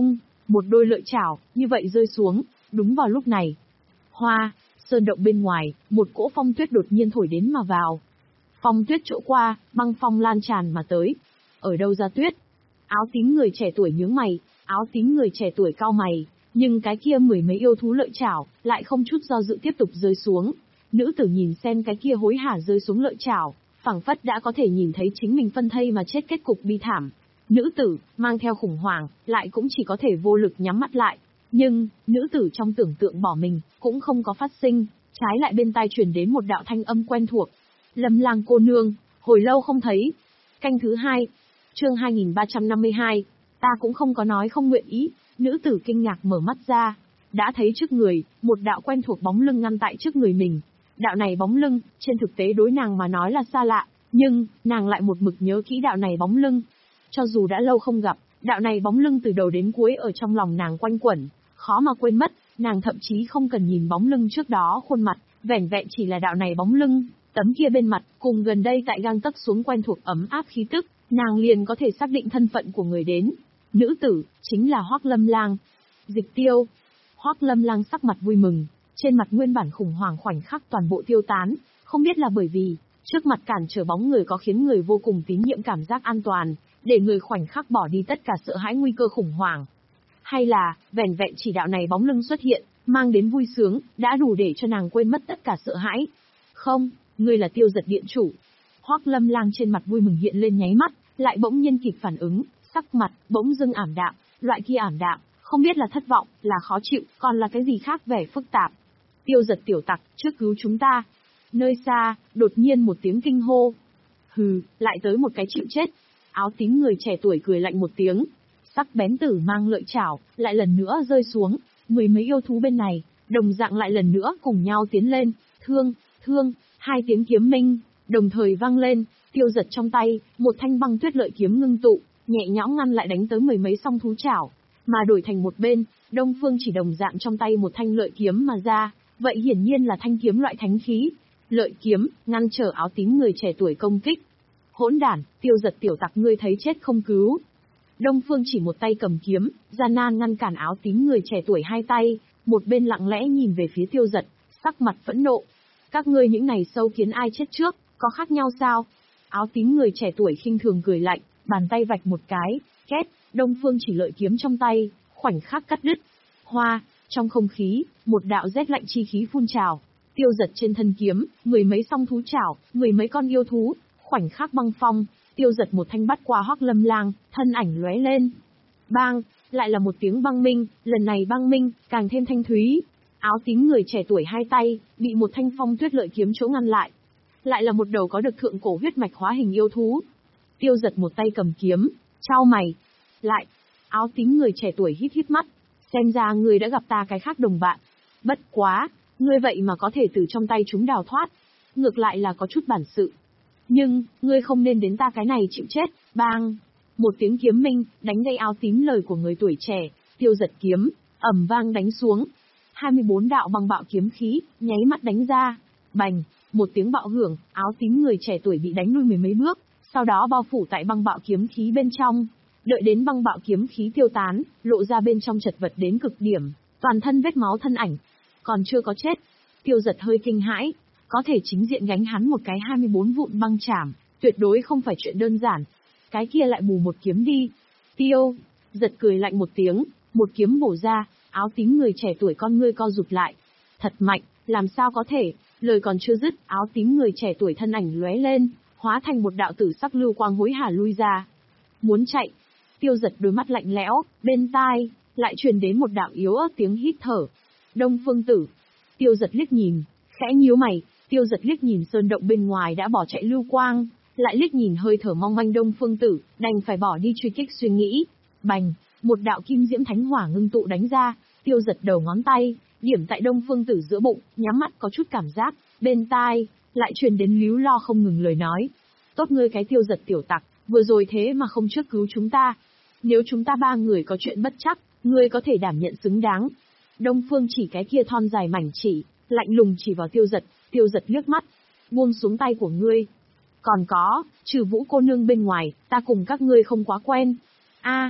Một đôi lợi chảo, như vậy rơi xuống, đúng vào lúc này. Hoa, sơn động bên ngoài, một cỗ phong tuyết đột nhiên thổi đến mà vào. Phong tuyết chỗ qua, băng phong lan tràn mà tới. Ở đâu ra tuyết? Áo tím người trẻ tuổi nhướng mày, áo tím người trẻ tuổi cau mày, nhưng cái kia mười mấy yêu thú lợi chảo, lại không chút do dự tiếp tục rơi xuống. Nữ tử nhìn xem cái kia hối hả rơi xuống lợi chảo, phảng phất đã có thể nhìn thấy chính mình phân thây mà chết kết cục bi thảm. Nữ tử, mang theo khủng hoảng, lại cũng chỉ có thể vô lực nhắm mắt lại. Nhưng, nữ tử trong tưởng tượng bỏ mình, cũng không có phát sinh, trái lại bên tai truyền đến một đạo thanh âm quen thuộc. Lâm Lang cô nương, hồi lâu không thấy. Canh thứ hai, chương hai nghìn ba trăm năm mươi hai, ta cũng không có nói không nguyện ý. Nữ tử kinh ngạc mở mắt ra, đã thấy trước người, một đạo quen thuộc bóng lưng ngăn tại trước người mình. Đạo này bóng lưng, trên thực tế đối nàng mà nói là xa lạ, nhưng, nàng lại một mực nhớ kỹ đạo này bóng lưng. Cho dù đã lâu không gặp, đạo này bóng lưng từ đầu đến cuối ở trong lòng nàng quanh quẩn, khó mà quên mất, nàng thậm chí không cần nhìn bóng lưng trước đó khuôn mặt, vẻn vẹn chỉ là đạo này bóng lưng, tấm kia bên mặt, cùng gần đây tại gang tấc xuống quen thuộc ấm áp khí tức, nàng liền có thể xác định thân phận của người đến. Nữ tử, chính là Hoắc Lâm Lang. Dịch Tiêu. Hoắc Lâm Lang sắc mặt vui mừng, trên mặt nguyên bản khủng hoảng khoảnh khắc toàn bộ tiêu tán, không biết là bởi vì, trước mặt cản trở bóng người có khiến người vô cùng tín nhiệm cảm giác an toàn, để người khoảnh khắc bỏ đi tất cả sợ hãi nguy cơ khủng hoảng. Hay là, vẻn vẹn chỉ đạo này bóng lưng xuất hiện, mang đến vui sướng, đã đủ để cho nàng quên mất tất cả sợ hãi. Không, ngươi là Tiêu Giật điện chủ. Hoắc Lâm Lang trên mặt vui mừng hiện lên nháy mắt, lại bỗng nhiên kịp phản ứng, sắc mặt bỗng dưng ảm đạm, loại kia ảm đạm, không biết là thất vọng, là khó chịu, còn là cái gì khác vẻ phức tạp. Tiêu Giật tiểu tặc, trước cứu chúng ta. Nơi xa, đột nhiên một tiếng kinh hô. Hừ, lại tới một cái chịu chết. Áo tím người trẻ tuổi cười lạnh một tiếng, sắc bén tử mang lợi chảo, lại lần nữa rơi xuống, mười mấy yêu thú bên này, đồng dạng lại lần nữa cùng nhau tiến lên, thương, thương, hai tiếng kiếm minh, đồng thời vang lên, Tiêu Giật trong tay, một thanh băng tuyết lợi kiếm ngưng tụ, nhẹ nhõm ngăn lại đánh tới mười mấy song thú chảo, mà đổi thành một bên, Đông Phương Chỉ đồng dạng trong tay một thanh lợi kiếm mà ra, vậy hiển nhiên là thanh kiếm loại thánh khí, lợi kiếm, ngăn trở áo tím người trẻ tuổi công kích. Hỗn đản, Tiêu Giật tiểu tặc ngươi thấy chết không cứu. Đông Phương Chỉ một tay cầm kiếm, gian nan ngăn cản áo tím người trẻ tuổi hai tay, một bên lặng lẽ nhìn về phía Tiêu Giật, sắc mặt phẫn nộ. Các ngươi những này sâu kiến ai chết trước, có khác nhau sao? Áo tím người trẻ tuổi khinh thường cười lạnh, bàn tay vạch một cái, két, Đông Phương Chỉ lợi kiếm trong tay, khoảnh khắc cắt đứt. Hoa, trong không khí, một đạo rét lạnh chi khí phun trào. Tiêu Giật trên thân kiếm, mười mấy song thú chảo, mười mấy con yêu thú, khoảnh khắc băng phong, Tiêu Giật một thanh bắt qua Hoắc Lâm Lang, thân ảnh lóe lên. Bang, lại là một tiếng băng minh, lần này băng minh, càng thêm thanh thúy. Áo tím người trẻ tuổi hai tay, bị một thanh phong tuyết lợi kiếm chỗ ngăn lại. Lại là một đầu có được thượng cổ huyết mạch hóa hình yêu thú. Tiêu Giật một tay cầm kiếm, chau mày. Lại, áo tím người trẻ tuổi hít hít mắt, xem ra ngươi đã gặp ta cái khác đồng bạn. Bất quá, ngươi vậy mà có thể từ trong tay chúng đào thoát. Ngược lại là có chút bản sự. Nhưng, ngươi không nên đến ta cái này chịu chết, bang. Một tiếng kiếm minh, đánh gây áo tím lời của người tuổi trẻ, Tiêu Giật kiếm, ầm vang đánh xuống. hai mươi bốn đạo băng bạo kiếm khí, nháy mắt đánh ra. Bành, một tiếng bạo hưởng, áo tím người trẻ tuổi bị đánh lui mười mấy bước, sau đó bao phủ tại băng bạo kiếm khí bên trong. Đợi đến băng bạo kiếm khí tiêu tán, lộ ra bên trong chật vật đến cực điểm, toàn thân vết máu thân ảnh. Còn chưa có chết. Tiêu Giật hơi kinh hãi. Có thể chính diện gánh hắn một cái hai mươi bốn vụn băng chảm, tuyệt đối không phải chuyện đơn giản. Cái kia lại bù một kiếm đi. Tiêu Giật cười lạnh một tiếng, một kiếm bổ ra, áo tím người trẻ tuổi con ngươi co rụt lại. Thật mạnh, làm sao có thể, lời còn chưa dứt, áo tím người trẻ tuổi thân ảnh lóe lên, hóa thành một đạo tử sắc lưu quang hối hả lui ra. Muốn chạy. Tiêu Giật đôi mắt lạnh lẽo, bên tai, lại truyền đến một đạo yếu ớt tiếng hít thở. Đông Phương Tử. Tiêu Giật liếc nhìn, khẽ nhíu mày. Tiêu Giật liếc nhìn sơn động bên ngoài đã bỏ chạy lưu quang, lại liếc nhìn hơi thở mong manh Đông Phương Tử, đành phải bỏ đi truy kích suy nghĩ. Bành, một đạo kim diễm thánh hỏa ngưng tụ đánh ra, Tiêu Giật đầu ngón tay, điểm tại Đông Phương Tử giữa bụng, nhắm mắt có chút cảm giác, bên tai, lại truyền đến líu lo không ngừng lời nói. Tốt ngươi cái Tiêu Giật tiểu tặc, vừa rồi thế mà không trước cứu chúng ta. Nếu chúng ta ba người có chuyện bất chắc, ngươi có thể đảm nhận xứng đáng. Đông Phương Chỉ cái kia thon dài mảnh chỉ, lạnh lùng chỉ vào Tiêu Giật. Tiêu Giật liếc mắt, buông xuống tay của ngươi. Còn có, trừ Vũ cô nương bên ngoài, ta cùng các ngươi không quá quen. A,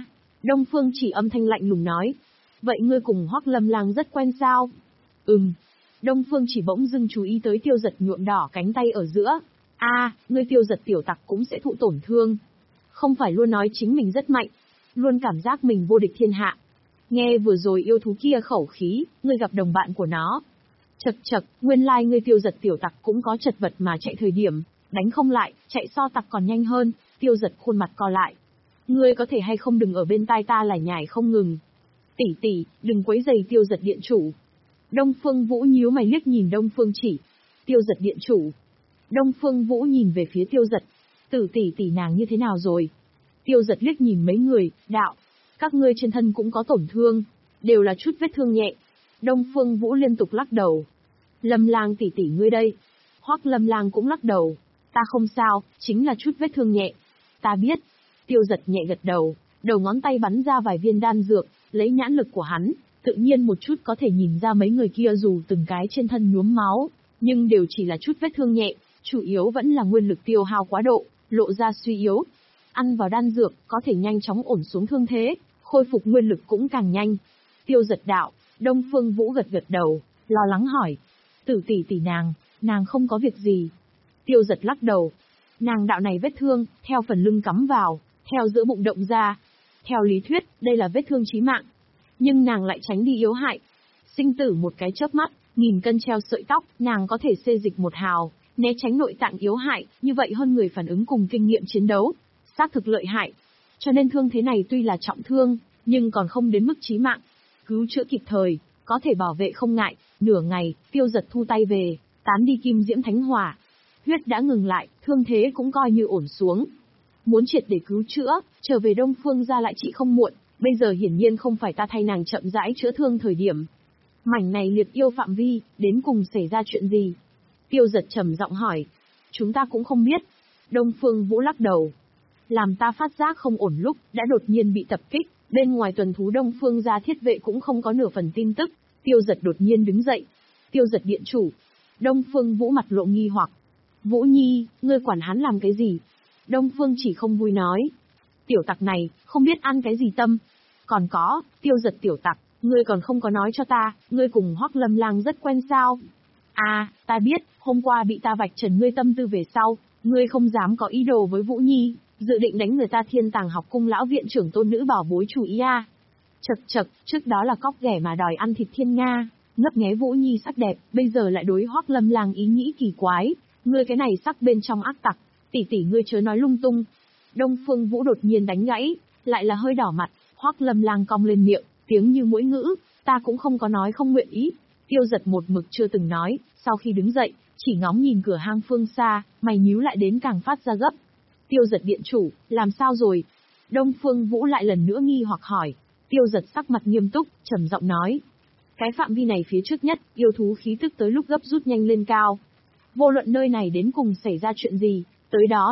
Đông Phương Chỉ âm thanh lạnh lùng nói. Vậy ngươi cùng Hoắc Lâm Lang rất quen sao? Ừm. Đông Phương Chỉ bỗng dưng chú ý tới Tiêu Giật nhuộm đỏ cánh tay ở giữa. A, à, ngươi Tiêu Giật tiểu tặc cũng sẽ thụ tổn thương. Không phải luôn nói chính mình rất mạnh, luôn cảm giác mình vô địch thiên hạ. Nghe vừa rồi yêu thú kia khẩu khí, ngươi gặp đồng bạn của nó. Chậc chậc, nguyên lai like ngươi Tiêu Giật tiểu tặc cũng có chật vật mà chạy thời điểm, đánh không lại, chạy so tặc còn nhanh hơn. Tiêu Giật khuôn mặt co lại. Ngươi có thể hay không đừng ở bên tai ta lải nhải không ngừng. Tỷ tỷ, đừng quấy rầy Tiêu Giật điện chủ. Đông Phương Vũ nhíu mày liếc nhìn Đông Phương Chỉ. Tiêu Giật điện chủ. Đông Phương Vũ nhìn về phía Tiêu Giật. Tử tỷ tỷ nàng như thế nào rồi? Tiêu Giật liếc nhìn mấy người, đạo. Các ngươi trên thân cũng có tổn thương, đều là chút vết thương nhẹ. Đông Phương Vũ liên tục lắc đầu. Lâm Lang tỷ tỷ ngươi đây. Hoắc Lâm Lang cũng lắc đầu. Ta không sao, chính là chút vết thương nhẹ. Ta biết. Tiêu Giật nhẹ gật đầu, đầu ngón tay bắn ra vài viên đan dược, lấy nhãn lực của hắn, tự nhiên một chút có thể nhìn ra mấy người kia dù từng cái trên thân nhuốm máu, nhưng đều chỉ là chút vết thương nhẹ, chủ yếu vẫn là nguyên lực tiêu hao quá độ, lộ ra suy yếu. Ăn vào đan dược, có thể nhanh chóng ổn xuống thương thế, khôi phục nguyên lực cũng càng nhanh. Tiêu Giật đạo, Đông Phương Vũ gật gật đầu, lo lắng hỏi. Tử tỷ tỷ nàng, nàng không có việc gì. Tiêu Giật lắc đầu. Nàng đạo này vết thương, theo phần lưng cắm vào, theo giữa bụng động ra. Theo lý thuyết, đây là vết thương chí mạng. Nhưng nàng lại tránh đi yếu hại. Sinh tử một cái chớp mắt, nghìn cân treo sợi tóc, nàng có thể xê dịch một hào, né tránh nội tạng yếu hại, như vậy hơn người phản ứng cùng kinh nghiệm chiến đấu. Xác thực lợi hại. Cho nên thương thế này tuy là trọng thương, nhưng còn không đến mức chí mạng. Cứu chữa kịp thời, có thể bảo vệ không ngại. Nửa ngày, Tiêu Giật thu tay về, tán đi kim diễm thánh hỏa. Huyết đã ngừng lại, thương thế cũng coi như ổn xuống. Muốn triệt để cứu chữa, trở về Đông Phương gia lại trị không muộn, bây giờ hiển nhiên không phải ta thay nàng chậm rãi chữa thương thời điểm. Mảnh này liệt yêu phạm vi, đến cùng xảy ra chuyện gì? Tiêu Giật trầm giọng hỏi. Chúng ta cũng không biết. Đông Phương Vũ lắc đầu. Làm ta phát giác không ổn lúc, đã đột nhiên bị tập kích, bên ngoài tuần thú Đông Phương gia thiết vệ cũng không có nửa phần tin tức. Tiêu Giật đột nhiên đứng dậy. Tiêu Giật điện chủ. Đông Phương Vũ mặt lộ nghi hoặc. Vũ Nhi, ngươi quản hắn làm cái gì? Đông Phương Chỉ không vui nói. Tiểu tặc này, không biết ăn cái gì tâm. Còn có, Tiêu Giật tiểu tặc, ngươi còn không có nói cho ta, ngươi cùng Hoắc Lâm Lang rất quen sao? À, ta biết, hôm qua bị ta vạch trần ngươi tâm tư về sau, ngươi không dám có ý đồ với Vũ Nhi, dự định đánh người ta Thiên Tàng học cung lão viện trưởng tôn nữ bảo bối chủ ý à. Chậc chậc, trước đó là cóc ghẻ mà đòi ăn thịt thiên nga, ngấp nghé Vũ Nhi sắc đẹp, bây giờ lại đối Hoắc Lâm Lang ý nghĩ kỳ quái, ngươi cái này sắc bên trong ác tặc, tỷ tỷ ngươi chớ nói lung tung. Đông Phương Vũ đột nhiên đánh gãy, lại là hơi đỏ mặt, Hoắc Lâm Lang cong lên miệng, tiếng như mũi ngữ, ta cũng không có nói không nguyện ý. Tiêu Giật một mực chưa từng nói, sau khi đứng dậy, chỉ ngóng nhìn cửa hang phương xa, mày nhíu lại đến càng phát ra gấp. Tiêu Giật điện chủ, làm sao rồi? Đông Phương Vũ lại lần nữa nghi hoặc hỏi. Tiêu Giật sắc mặt nghiêm túc, trầm giọng nói. Cái phạm vi này phía trước nhất, yêu thú khí tức tới lúc gấp rút nhanh lên cao. Vô luận nơi này đến cùng xảy ra chuyện gì, tới đó